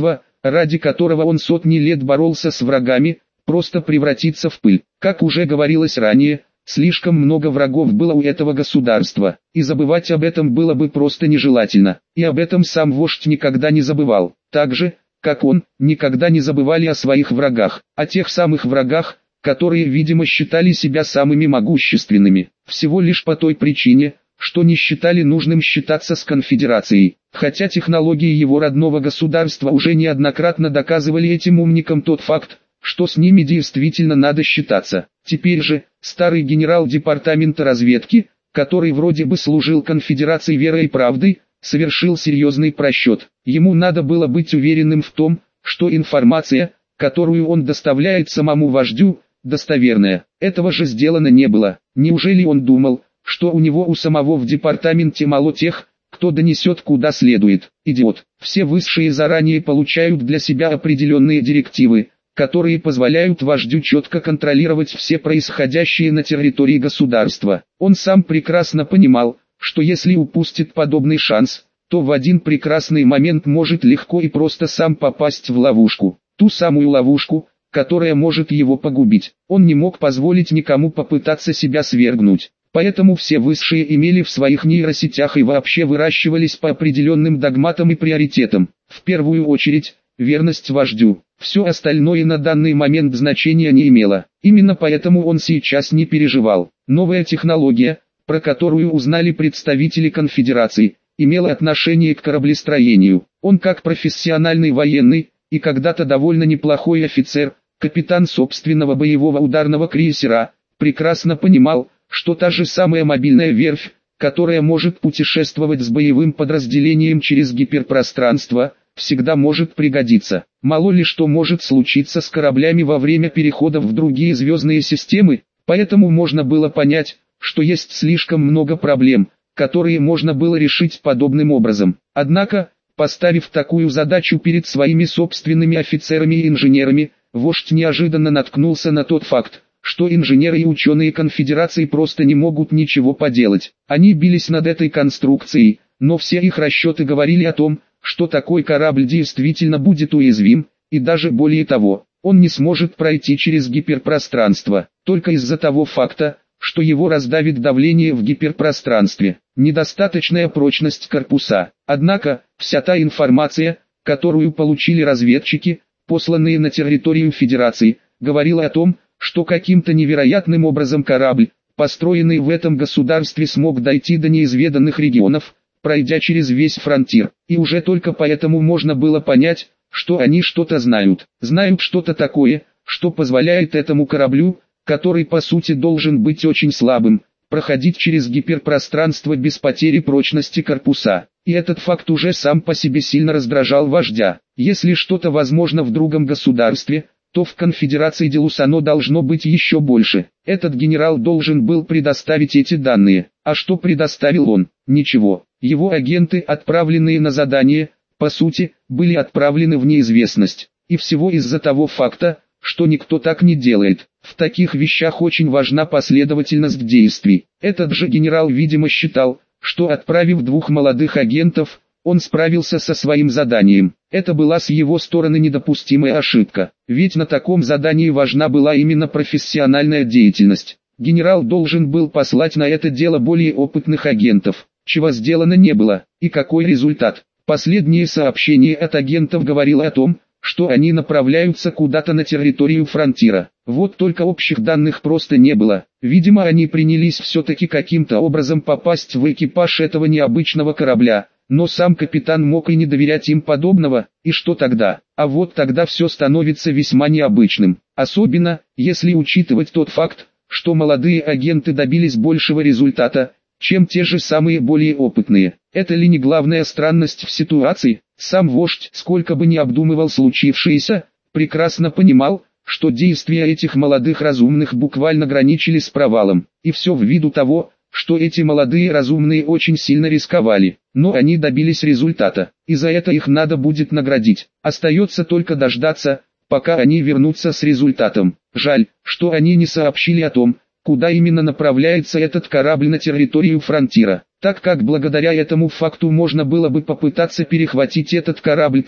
ради которого он сотни лет боролся с врагами, просто превратится в пыль. Как уже говорилось ранее, слишком много врагов было у этого государства, и забывать об этом было бы просто нежелательно. И об этом сам вождь никогда не забывал. Так же, как он, никогда не забывали о своих врагах, о тех самых врагах, которые, видимо, считали себя самыми могущественными, всего лишь по той причине, что не считали нужным считаться с конфедерацией. Хотя технологии его родного государства уже неоднократно доказывали этим умникам тот факт, что с ними действительно надо считаться. Теперь же, старый генерал департамента разведки, который вроде бы служил конфедерации верой и правдой, совершил серьезный просчет. Ему надо было быть уверенным в том, что информация, которую он доставляет самому вождю, достоверная. Этого же сделано не было. Неужели он думал, что у него у самого в департаменте мало тех, кто донесет куда следует? Идиот. Все высшие заранее получают для себя определенные директивы, которые позволяют вождю четко контролировать все происходящее на территории государства. Он сам прекрасно понимал, что если упустит подобный шанс, то в один прекрасный момент может легко и просто сам попасть в ловушку. Ту самую ловушку, которая может его погубить. Он не мог позволить никому попытаться себя свергнуть. Поэтому все высшие имели в своих нейросетях и вообще выращивались по определенным догматам и приоритетам. В первую очередь, верность вождю. Все остальное на данный момент значения не имело. Именно поэтому он сейчас не переживал. Новая технология, про которую узнали представители конфедерации, имела отношение к кораблестроению. Он как профессиональный военный, и когда-то довольно неплохой офицер, капитан собственного боевого ударного крейсера, прекрасно понимал, что та же самая мобильная верфь, которая может путешествовать с боевым подразделением через гиперпространство, всегда может пригодиться. Мало ли что может случиться с кораблями во время перехода в другие звездные системы, поэтому можно было понять, что есть слишком много проблем, которые можно было решить подобным образом. Однако, поставив такую задачу перед своими собственными офицерами и инженерами, вождь неожиданно наткнулся на тот факт, что инженеры и ученые конфедерации просто не могут ничего поделать. Они бились над этой конструкцией, но все их расчеты говорили о том, что такой корабль действительно будет уязвим, и даже более того, он не сможет пройти через гиперпространство, только из-за того факта, что его раздавит давление в гиперпространстве. Недостаточная прочность корпуса. Однако, вся та информация, которую получили разведчики, посланные на территорию Федерации, говорила о том, что каким-то невероятным образом корабль, построенный в этом государстве, смог дойти до неизведанных регионов, пройдя через весь фронтир. И уже только поэтому можно было понять, что они что-то знают. Знают что-то такое, что позволяет этому кораблю, который по сути должен быть очень слабым, проходить через гиперпространство без потери прочности корпуса. И этот факт уже сам по себе сильно раздражал вождя. Если что-то возможно в другом государстве, то в конфедерации Делус оно должно быть еще больше. Этот генерал должен был предоставить эти данные. А что предоставил он? Ничего. Его агенты, отправленные на задание, по сути, были отправлены в неизвестность. И всего из-за того факта, что никто так не делает. В таких вещах очень важна последовательность действий. Этот же генерал, видимо, считал, что отправив двух молодых агентов, он справился со своим заданием. Это была с его стороны недопустимая ошибка, ведь на таком задании важна была именно профессиональная деятельность. Генерал должен был послать на это дело более опытных агентов, чего сделано не было. И какой результат? Последнее сообщение от агентов говорило о том, что они направляются куда-то на территорию фронтира. Вот только общих данных просто не было. Видимо, они принялись все-таки каким-то образом попасть в экипаж этого необычного корабля. Но сам капитан мог и не доверять им подобного, и что тогда? А вот тогда все становится весьма необычным. Особенно, если учитывать тот факт, что молодые агенты добились большего результата, чем те же самые более опытные. Это ли не главная странность в ситуации? Сам вождь, сколько бы ни обдумывал случившееся, прекрасно понимал, что действия этих молодых разумных буквально граничили с провалом. И все ввиду того, что эти молодые разумные очень сильно рисковали, но они добились результата, и за это их надо будет наградить. Остается только дождаться, пока они вернутся с результатом. Жаль, что они не сообщили о том, куда именно направляется этот корабль на территорию фронтира, так как благодаря этому факту можно было бы попытаться перехватить этот корабль там,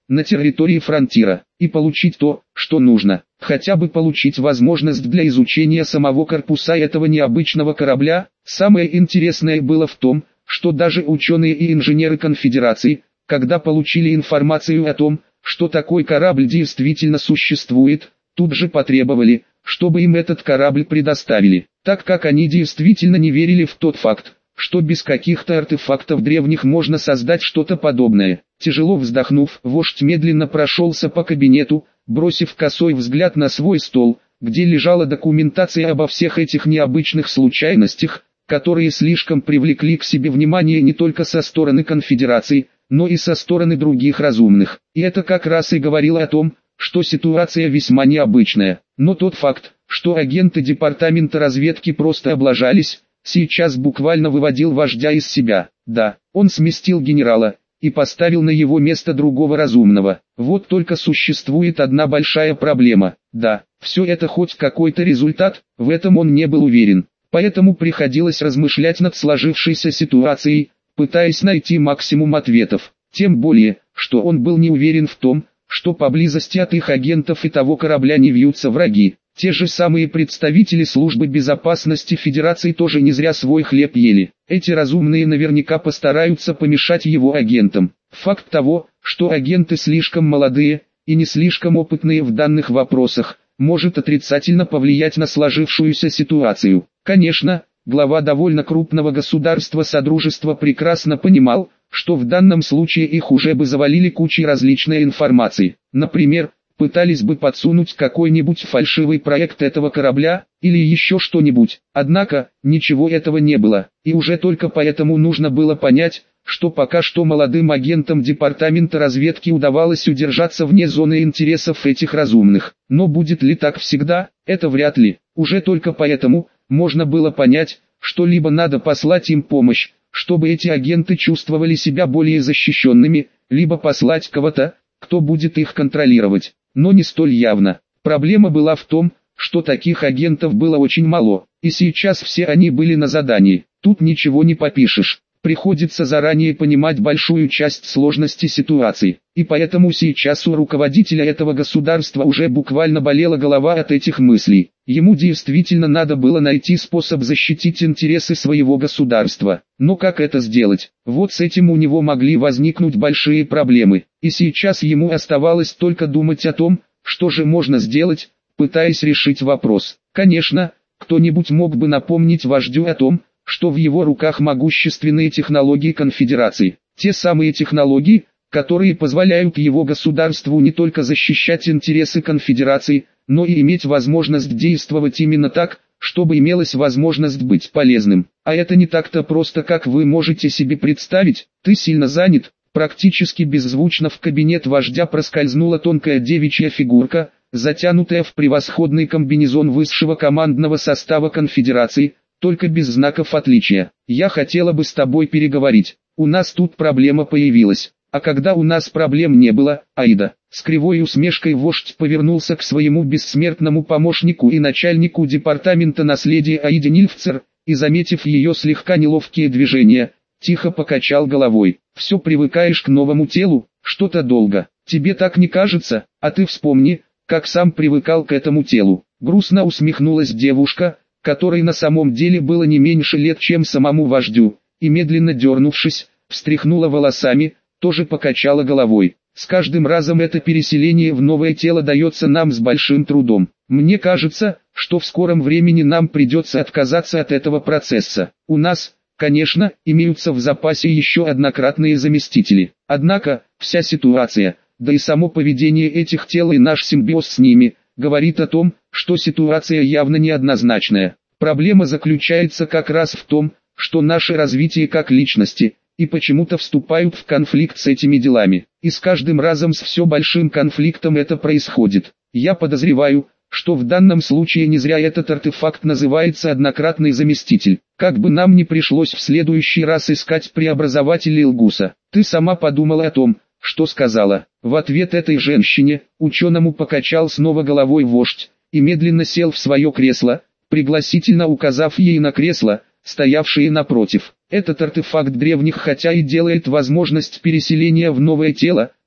на территории фронтира, и получить то, что нужно, хотя бы получить возможность для изучения самого корпуса этого необычного корабля. Самое интересное было в том, что даже ученые и инженеры конфедерации, когда получили информацию о том, что такой корабль действительно существует, тут же потребовали, чтобы им этот корабль предоставили, так как они действительно не верили в тот факт, что без каких-то артефактов древних можно создать что-то подобное. Тяжело вздохнув, вождь медленно прошелся по кабинету, бросив косой взгляд на свой стол, где лежала документация обо всех этих необычных случайностях, которые слишком привлекли к себе внимание не только со стороны конфедерации, но и со стороны других разумных. И это как раз и говорило о том, что ситуация весьма необычная. Но тот факт, что агенты департамента разведки просто облажались, сейчас буквально выводил вождя из себя. Да, он сместил генерала и поставил на его место другого разумного. Вот только существует одна большая проблема. Да, все это хоть какой-то результат, в этом он не был уверен. Поэтому приходилось размышлять над сложившейся ситуацией, пытаясь найти максимум ответов. Тем более, что он был не уверен в том, что поблизости от их агентов и того корабля не вьются враги. Те же самые представители службы безопасности Федерации тоже не зря свой хлеб ели. Эти разумные наверняка постараются помешать его агентам. Факт того, что агенты слишком молодые и не слишком опытные в данных вопросах, может отрицательно повлиять на сложившуюся ситуацию. Конечно, глава довольно крупного государства Содружества прекрасно понимал, что в данном случае их уже бы завалили кучей различной информации. Например, пытались бы подсунуть какой-нибудь фальшивый проект этого корабля, или еще что-нибудь. Однако, ничего этого не было, и уже только поэтому нужно было понять, что пока что молодым агентам департамента разведки удавалось удержаться вне зоны интересов этих разумных. Но будет ли так всегда, это вряд ли. Уже только поэтому можно было понять, что либо надо послать им помощь, чтобы эти агенты чувствовали себя более защищенными, либо послать кого-то, кто будет их контролировать. Но не столь явно. Проблема была в том, что таких агентов было очень мало, и сейчас все они были на задании. Тут ничего не попишешь. Приходится заранее понимать большую часть сложности ситуации, и поэтому сейчас у руководителя этого государства уже буквально болела голова от этих мыслей. Ему действительно надо было найти способ защитить интересы своего государства. Но как это сделать? Вот с этим у него могли возникнуть большие проблемы, и сейчас ему оставалось только думать о том, что же можно сделать, пытаясь решить вопрос. Конечно, кто-нибудь мог бы напомнить вождю о том, что в его руках могущественные технологии конфедерации. Те самые технологии, которые позволяют его государству не только защищать интересы конфедерации, но и иметь возможность действовать именно так, чтобы имелась возможность быть полезным. А это не так-то просто, как вы можете себе представить. Ты сильно занят. Практически беззвучно в кабинет вождя проскользнула тонкая девичья фигурка, затянутая в превосходный комбинезон высшего командного состава конфедерации, только без знаков отличия. Я хотела бы с тобой переговорить. У нас тут проблема появилась. А когда у нас проблем не было, Аида, с кривой усмешкой вождь повернулся к своему бессмертному помощнику и начальнику департамента наследия Аиде Нильфцер, и, заметив ее слегка неловкие движения, тихо покачал головой. Все привыкаешь к новому телу, что-то долго. Тебе так не кажется? А ты вспомни, как сам привыкал к этому телу. Грустно усмехнулась девушка, которой на самом деле было не меньше лет, чем самому вождю, и медленно дернувшись, встряхнула волосами, тоже покачала головой. С каждым разом это переселение в новое тело дается нам с большим трудом. Мне кажется, что в скором времени нам придется отказаться от этого процесса. У нас, конечно, имеются в запасе еще однократные заместители. Однако, вся ситуация, да и само поведение этих тел и наш симбиоз с ними, говорит о том, что ситуация явно неоднозначная. Проблема заключается как раз в том, что наше развитие как личности, и почему-то вступают в конфликт с этими делами. И с каждым разом с все большим конфликтом это происходит. Я подозреваю, что в данном случае не зря этот артефакт называется однократный заместитель. Как бы нам ни пришлось в следующий раз искать преобразователь Илгуса. Ты сама подумала о том, что сказала. В ответ этой женщине, ученому покачал снова головой вождь, и медленно сел в свое кресло, пригласительно указав ей на кресло, стоявшие напротив. Этот артефакт древних хотя и делает возможность переселения в новое тело,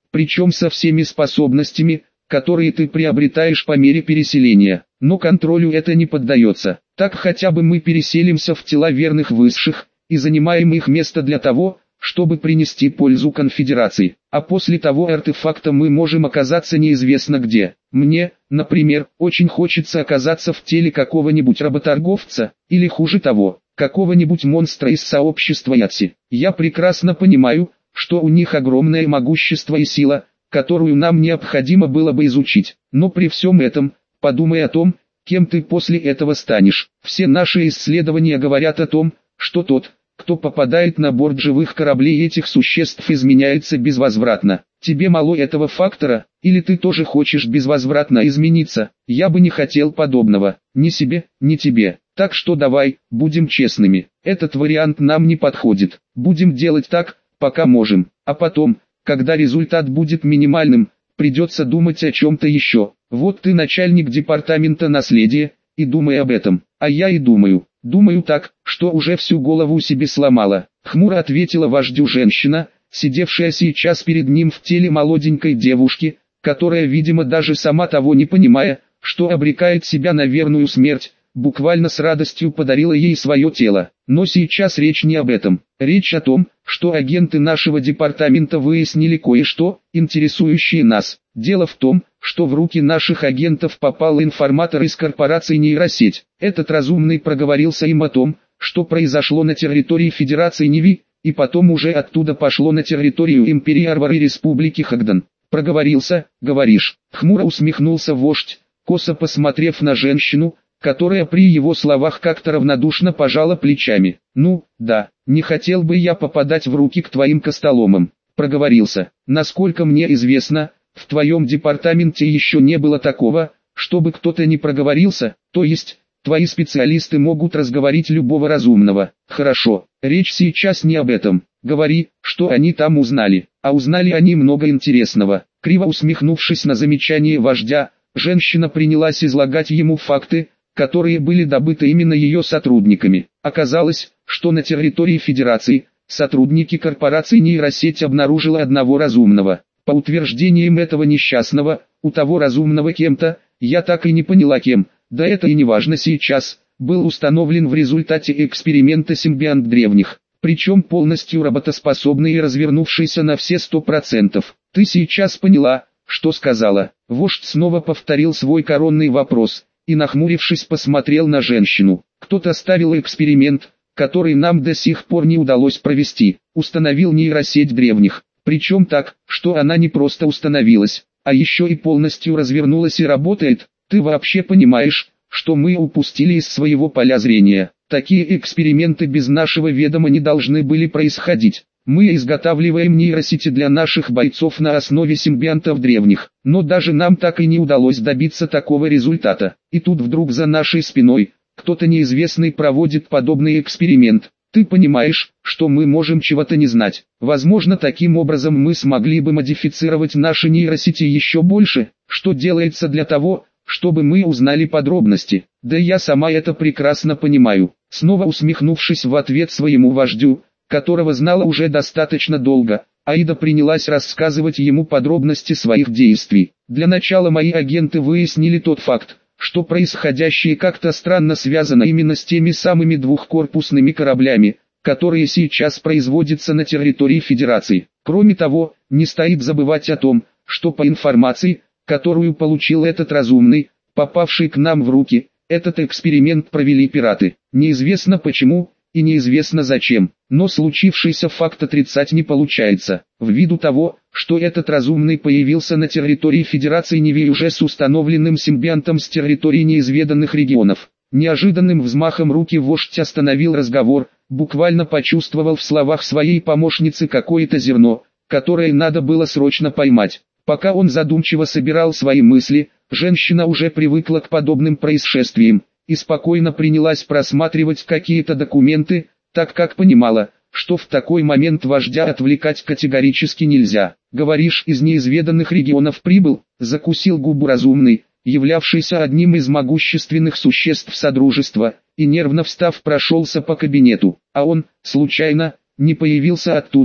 причем со всеми способностями, которые ты приобретаешь по мере переселения. Но контролю это не поддается. Так хотя бы мы переселимся в тела верных высших, и занимаем их место для того, чтобы принести пользу конфедерации. А после того артефакта мы можем оказаться неизвестно где. Мне, например, очень хочется оказаться в теле какого-нибудь работорговца, или хуже того, какого-нибудь монстра из сообщества Ятси. Я прекрасно понимаю, что у них огромное могущество и сила, которую нам необходимо было бы изучить. Но при всем этом, подумай о том, кем ты после этого станешь. Все наши исследования говорят о том, что тот, кто попадает на борт живых кораблей этих существ, изменяется безвозвратно. Тебе мало этого фактора, или ты тоже хочешь безвозвратно измениться? Я бы не хотел подобного, ни себе, ни тебе. Так что давай, будем честными, этот вариант нам не подходит. Будем делать так, пока можем, а потом, когда результат будет минимальным, придется думать о чем-то еще. Вот ты начальник департамента наследия, и думай об этом, а я и думаю. Думаю так, что уже всю голову себе сломала. Хмуро ответила вождю женщина, сидевшая сейчас перед ним в теле молоденькой девушки, которая, видимо, даже сама того не понимая, что обрекает себя на верную смерть, буквально с радостью подарила ей свое тело. Но сейчас речь не об этом. Речь о том, что агенты нашего департамента выяснили кое-что, интересующее нас. Дело в том, что в руки наших агентов попал информатор из корпорации нейросеть. Этот разумный проговорился им о том, что произошло на территории Федерации Неви, и потом уже оттуда пошло на территорию Империи Арвар и Республики Хагдан. Проговорился, говоришь. Хмуро усмехнулся вождь, косо посмотрев на женщину, которая при его словах как-то равнодушно пожала плечами. «Ну, да, не хотел бы я попадать в руки к твоим костоломам», — проговорился. «Насколько мне известно, в твоем департаменте еще не было такого, чтобы кто-то не проговорился, то есть, твои специалисты могут разговорить любого разумного». «Хорошо, речь сейчас не об этом. Говори, что они там узнали». А узнали они много интересного. Криво усмехнувшись на замечание вождя, женщина принялась излагать ему факты, которые были добыты именно ее сотрудниками. Оказалось, что на территории Федерации, сотрудники корпорации нейросеть обнаружила одного разумного. По утверждениям этого несчастного, у того разумного кем-то, я так и не поняла кем, да это и не важно сейчас, был установлен в результате эксперимента симбионт древних, причем полностью работоспособный и развернувшийся на все сто процентов. Ты сейчас поняла, что сказала? Вождь снова повторил свой коронный вопрос и, нахмурившись, посмотрел на женщину. Кто-то ставил эксперимент, который нам до сих пор не удалось провести, установил нейросеть древних, причем так, что она не просто установилась, а еще и полностью развернулась и работает. Ты вообще понимаешь, что мы упустили из своего поля зрения? Такие эксперименты без нашего ведома не должны были происходить. Мы изготавливаем нейросети для наших бойцов на основе симбионтов древних, но даже нам так и не удалось добиться такого результата. И тут вдруг за нашей спиной, кто-то неизвестный проводит подобный эксперимент. Ты понимаешь, что мы можем чего-то не знать. Возможно, таким образом мы смогли бы модифицировать наши нейросети еще больше, что делается для того, чтобы мы узнали подробности. Да я сама это прекрасно понимаю. Снова усмехнувшись в ответ своему вождю, которого знала уже достаточно долго, Аида принялась рассказывать ему подробности своих действий. Для начала мои агенты выяснили тот факт, что происходящее как-то странно связано именно с теми самыми двухкорпусными кораблями, которые сейчас производятся на территории Федерации. Кроме того, не стоит забывать о том, что по информации, которую получил этот разумный, попавший к нам в руки, этот эксперимент провели пираты. Неизвестно почему, и неизвестно зачем, но случившийся факт отрицать не получается, ввиду того, что этот разумный появился на территории Федерации Неви уже с установленным симбионтом с территории неизведанных регионов. Неожиданным взмахом руки вождь остановил разговор, буквально почувствовал в словах своей помощницы какое-то зерно, которое надо было срочно поймать. Пока он задумчиво собирал свои мысли, женщина уже привыкла к подобным происшествиям и спокойно принялась просматривать какие-то документы, так как понимала, что в такой момент вождя отвлекать категорически нельзя. «Говоришь, из неизведанных регионов прибыл?» — закусил губу разумный, являвшийся одним из могущественных существ Содружества, и нервно встав прошелся по кабинету. А он, случайно, не появился оттуда,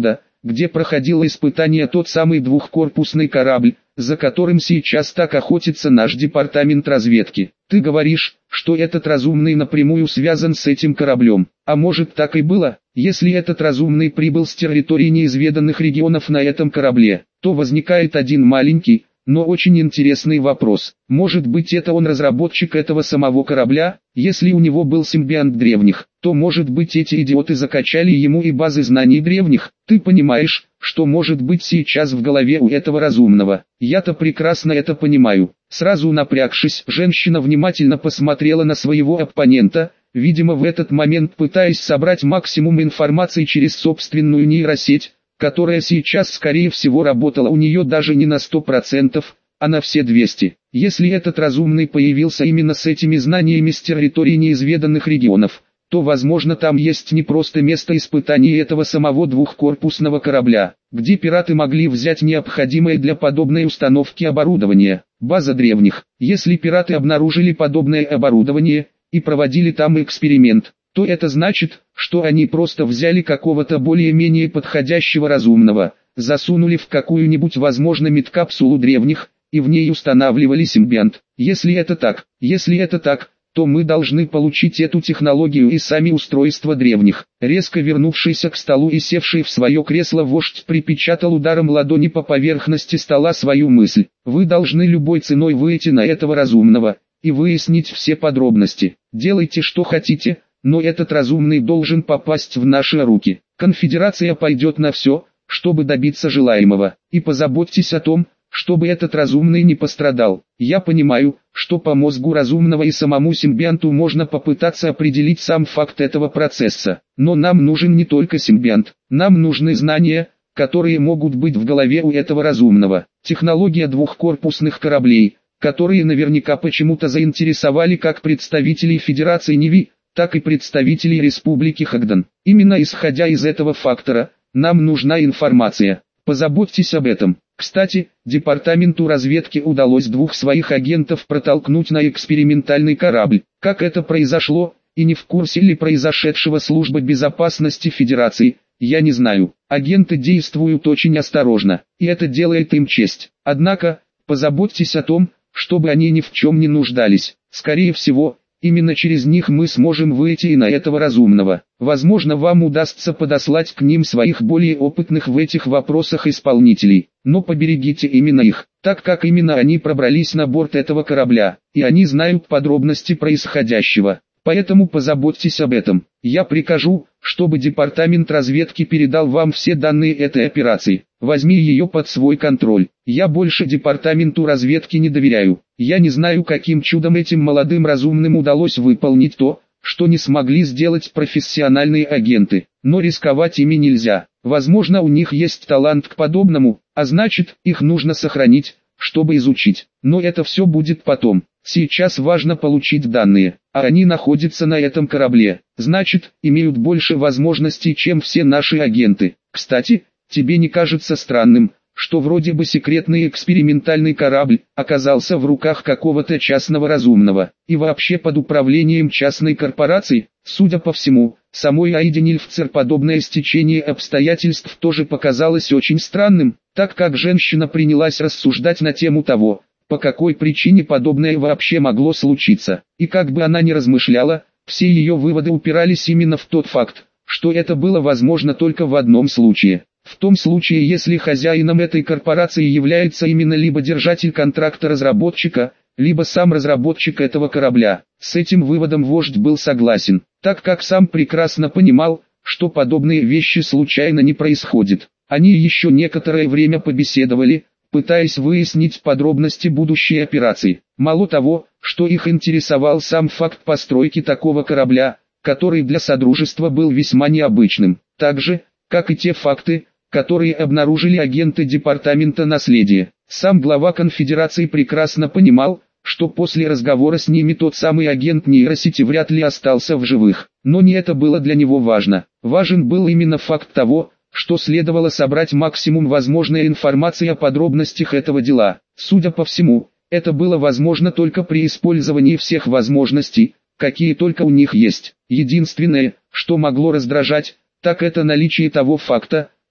где проходило испытание тот самый двухкорпусный корабль, за которым сейчас так охотится наш департамент разведки. Ты говоришь, что этот разумный напрямую связан с этим кораблем. А может, так и было? Если этот разумный прибыл с территории неизведанных регионов на этом корабле, то возникает один маленький, но очень интересный вопрос. Может быть, это он разработчик этого самого корабля? Если у него был симбионт древних, то может быть эти идиоты закачали ему и базы знаний древних? Ты понимаешь, что может быть сейчас в голове у этого разумного? Я-то прекрасно это понимаю. Сразу напрягшись, женщина внимательно посмотрела на своего оппонента, видимо в этот момент пытаясь собрать максимум информации через собственную нейросеть, которая сейчас скорее всего работала у нее даже не на сто процентов, а на все двести. Если этот разумный появился именно с этими знаниями с территории неизведанных регионов, то возможно там есть не просто место испытаний этого самого двухкорпусного корабля, где пираты могли взять необходимое для подобной установки оборудование, база древних. Если пираты обнаружили подобное оборудование и проводили там эксперимент, то это значит, что они просто взяли какого-то более-менее подходящего разумного, засунули в какую-нибудь возможно медкапсулу древних, и в ней устанавливали симбионт. Если это так, если это так, то мы должны получить эту технологию и сами устройства древних. Резко вернувшийся к столу и севший в свое кресло вождь припечатал ударом ладони по поверхности стола свою мысль. Вы должны любой ценой выйти на этого разумного и выяснить все подробности. Делайте что хотите, но этот разумный должен попасть в наши руки. Конфедерация пойдет на все, чтобы добиться желаемого, и позаботьтесь о том, чтобы этот разумный не пострадал. Я понимаю, что по мозгу разумного и самому симбионту можно попытаться определить сам факт этого процесса, но нам нужен не только симбионт, нам нужны знания, которые могут быть в голове у этого разумного. Технология двухкорпусных кораблей, которые наверняка почему-то заинтересовали как представителей Федерации Неви, так и представителей Республики Хагдан. Именно исходя из этого фактора, нам нужна информация. Позаботьтесь об этом. Кстати, департаменту разведки удалось двух своих агентов протолкнуть на экспериментальный корабль. Как это произошло, и не в курсе ли произошедшего служба безопасности Федерации, я не знаю. Агенты действуют очень осторожно, и это делает им честь. Однако, позаботьтесь о том, чтобы они ни в чем не нуждались. Скорее всего, именно через них мы сможем выйти и на этого разумного. Возможно, вам удастся подослать к ним своих более опытных в этих вопросах исполнителей, но поберегите именно их, так как именно они пробрались на борт этого корабля, и они знают подробности происходящего. Поэтому позаботьтесь об этом. Я прикажу, чтобы департамент разведки передал вам все данные этой операции. Возьми ее под свой контроль. Я больше департаменту разведки не доверяю. Я не знаю, каким чудом этим молодым разумным удалось выполнить то, что не смогли сделать профессиональные агенты. Но рисковать ими нельзя. Возможно, у них есть талант к подобному, а значит, их нужно сохранить, чтобы изучить. Но это все будет потом. Сейчас важно получить данные, а они находятся на этом корабле. Значит, имеют больше возможностей, чем все наши агенты. Кстати, тебе не кажется странным, что вроде бы секретный экспериментальный корабль оказался в руках какого-то частного разумного, и вообще под управлением частной корпорации? Судя по всему, самой Аиде Нильфцер подобное стечение обстоятельств тоже показалось очень странным, так как женщина принялась рассуждать на тему того, по какой причине подобное вообще могло случиться. И как бы она ни размышляла, все ее выводы упирались именно в тот факт, что это было возможно только в одном случае. В том случае, если хозяином этой корпорации является именно либо держатель контракта разработчика, либо сам разработчик этого корабля. С этим выводом вождь был согласен, так как сам прекрасно понимал, что подобные вещи случайно не происходят. Они еще некоторое время побеседовали, пытаясь выяснить подробности будущей операции. Мало того, что их интересовал сам факт постройки такого корабля, который для Содружества был весьма необычным, так же, как и те факты, которые обнаружили агенты Департамента наследия. Сам глава Конфедерации прекрасно понимал, что после разговора с ними тот самый агент нейросети вряд ли остался в живых. Но не это было для него важно. Важен был именно факт того, что следовало собрать максимум возможной информации о подробностях этого дела. Судя по всему, это было возможно только при использовании всех возможностей, какие только у них есть. Единственное, что могло раздражать, так это наличие того факта,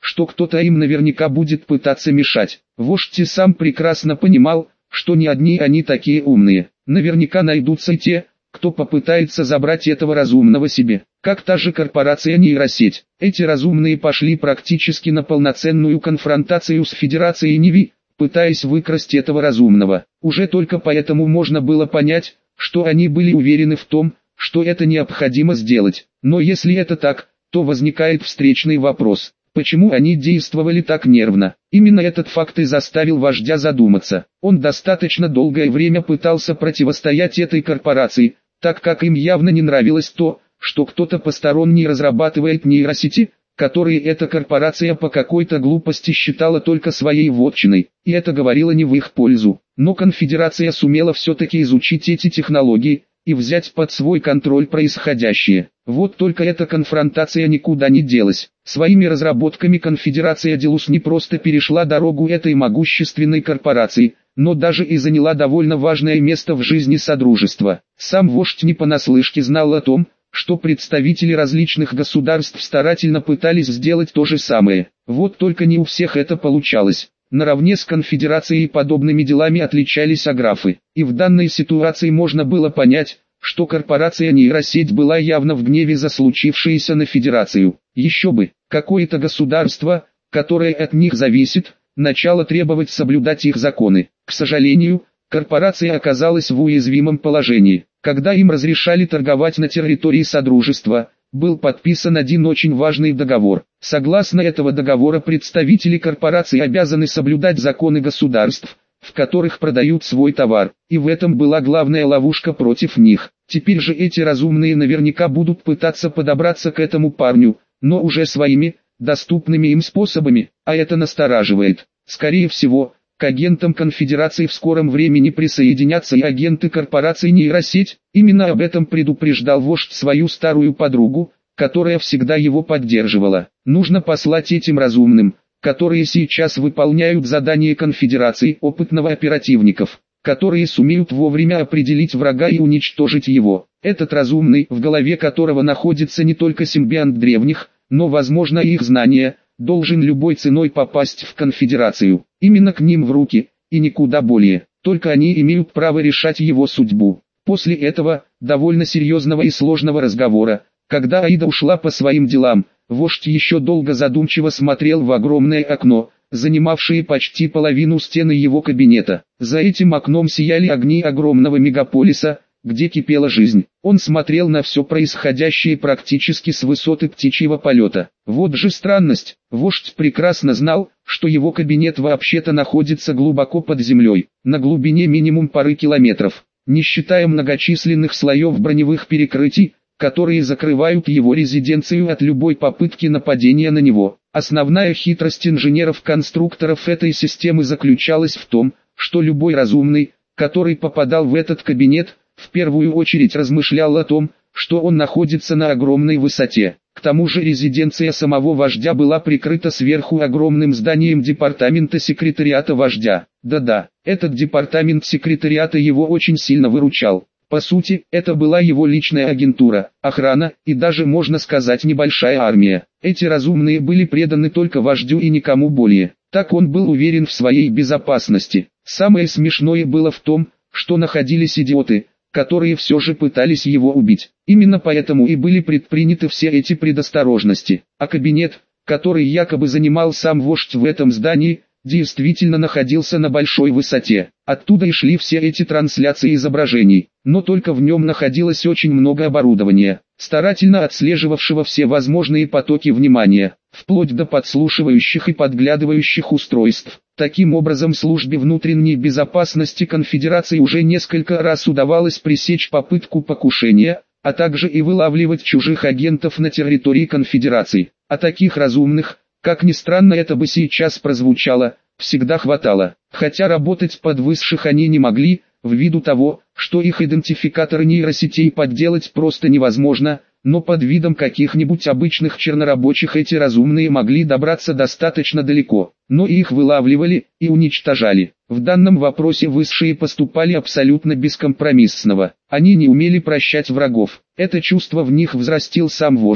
что кто-то им наверняка будет пытаться мешать. Вождь и сам прекрасно понимал, что не одни они такие умные. Наверняка найдутся и те, кто попытается забрать этого разумного себе. Как та же корпорация нейросеть. Эти разумные пошли практически на полноценную конфронтацию с Федерацией Ниви, пытаясь выкрасть этого разумного. Уже только поэтому можно было понять, что они были уверены в том, что это необходимо сделать. Но если это так, то возникает встречный вопрос. Почему они действовали так нервно? Именно этот факт и заставил вождя задуматься. Он достаточно долгое время пытался противостоять этой корпорации, так как им явно не нравилось то, что кто-то посторонний разрабатывает нейросети, которые эта корпорация по какой-то глупости считала только своей вотчиной, и это говорило не в их пользу. Но конфедерация сумела все-таки изучить эти технологии и взять под свой контроль происходящее. Вот только эта конфронтация никуда не делась. Своими разработками конфедерация Делус не просто перешла дорогу этой могущественной корпорации, но даже и заняла довольно важное место в жизни Содружества. Сам вождь не понаслышке знал о том, что представители различных государств старательно пытались сделать то же самое. Вот только не у всех это получалось. Наравне с конфедерацией подобными делами отличались аграфы. И в данной ситуации можно было понять, что корпорация нейросеть была явно в гневе за случившееся на Федерацию. Еще бы, какое-то государство, которое от них зависит, начало требовать соблюдать их законы. К сожалению, корпорация оказалась в уязвимом положении. Когда им разрешали торговать на территории Содружества, был подписан один очень важный договор. Согласно этого договора представители корпорации обязаны соблюдать законы государств, в которых продают свой товар, и в этом была главная ловушка против них. Теперь же эти разумные наверняка будут пытаться подобраться к этому парню, но уже своими, доступными им способами, а это настораживает. Скорее всего, к агентам конфедерации в скором времени присоединятся и агенты корпорации нейросеть. Именно об этом предупреждал вождь свою старую подругу, которая всегда его поддерживала. Нужно послать этим разумным, которые сейчас выполняют задания конфедерации, опытного оперативников, которые сумеют вовремя определить врага и уничтожить его. Этот разумный, в голове которого находится не только симбионт древних, но возможно и их знания, должен любой ценой попасть в конфедерацию. Именно к ним в руки, и никуда более. Только они имеют право решать его судьбу. После этого, довольно серьезного и сложного разговора, когда Аида ушла по своим делам, вождь еще долго задумчиво смотрел в огромное окно, занимавшее почти половину стены его кабинета. За этим окном сияли огни огромного мегаполиса, где кипела жизнь. Он смотрел на все происходящее практически с высоты птичьего полета. Вот же странность, вождь прекрасно знал, что его кабинет вообще-то находится глубоко под землей, на глубине минимум пары километров, не считая многочисленных слоев броневых перекрытий, которые закрывают его резиденцию от любой попытки нападения на него. Основная хитрость инженеров-конструкторов этой системы заключалась в том, что любой разумный, который попадал в этот кабинет, в первую очередь размышлял о том, что он находится на огромной высоте. К тому же резиденция самого вождя была прикрыта сверху огромным зданием департамента секретариата вождя. Да-да, этот департамент секретариата его очень сильно выручал. По сути, это была его личная агентура, охрана и даже, можно сказать, небольшая армия. Эти разумные были преданы только вождю и никому более. Так он был уверен в своей безопасности. Самое смешное было в том, что находились идиоты, которые все же пытались его убить. Именно поэтому и были предприняты все эти предосторожности. А кабинет, который якобы занимал сам вождь в этом здании, действительно находился на большой высоте. Оттуда и шли все эти трансляции изображений, но только в нем находилось очень много оборудования, старательно отслеживавшего все возможные потоки внимания, вплоть до подслушивающих и подглядывающих устройств. Таким образом, службе внутренней безопасности конфедерации уже несколько раз удавалось пресечь попытку покушения, а также и вылавливать чужих агентов на территории конфедерации. А таких разумных, как ни странно это бы сейчас прозвучало, всегда хватало. Хотя работать под высших они не могли, ввиду того, что их идентификаторы нейросетей подделать просто невозможно, но под видом каких-нибудь обычных чернорабочих эти разумные могли добраться достаточно далеко, но их вылавливали и уничтожали. В данном вопросе высшие поступали абсолютно бескомпромиссно. Они не умели прощать врагов. Это чувство в них взрастил сам вождь,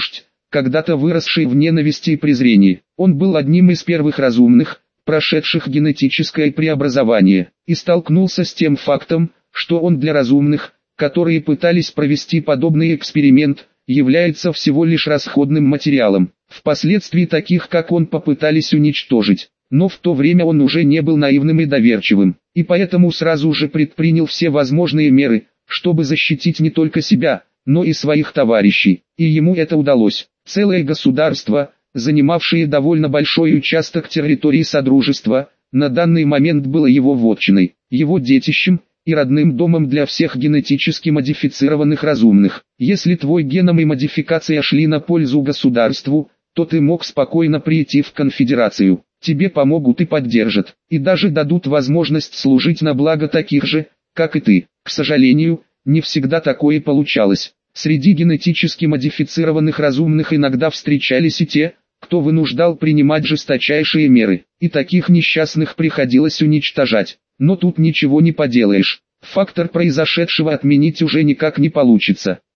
когда-то выросший в ненависти и презрении. Он был одним из первых разумных, прошедших генетическое преобразование, и столкнулся с тем фактом, что он для разумных, которые пытались провести подобный эксперимент, является всего лишь расходным материалом. Впоследствии таких как он попытались уничтожить, но в то время он уже не был наивным и доверчивым, и поэтому сразу же предпринял все возможные меры, чтобы защитить не только себя, но и своих товарищей, и ему это удалось. Целое государство, занимавшее довольно большой участок территории Содружества, на данный момент было его вотчиной, его детищем и родным домом для всех генетически модифицированных разумных. Если твой геном и модификация шли на пользу государству, то ты мог спокойно прийти в конфедерацию. Тебе помогут и поддержат, и даже дадут возможность служить на благо таких же, как и ты. К сожалению, не всегда такое получалось. Среди генетически модифицированных разумных иногда встречались и те, кто вынуждал принимать жесточайшие меры, и таких несчастных приходилось уничтожать. Но тут ничего не поделаешь. Фактор произошедшего отменить уже никак не получится.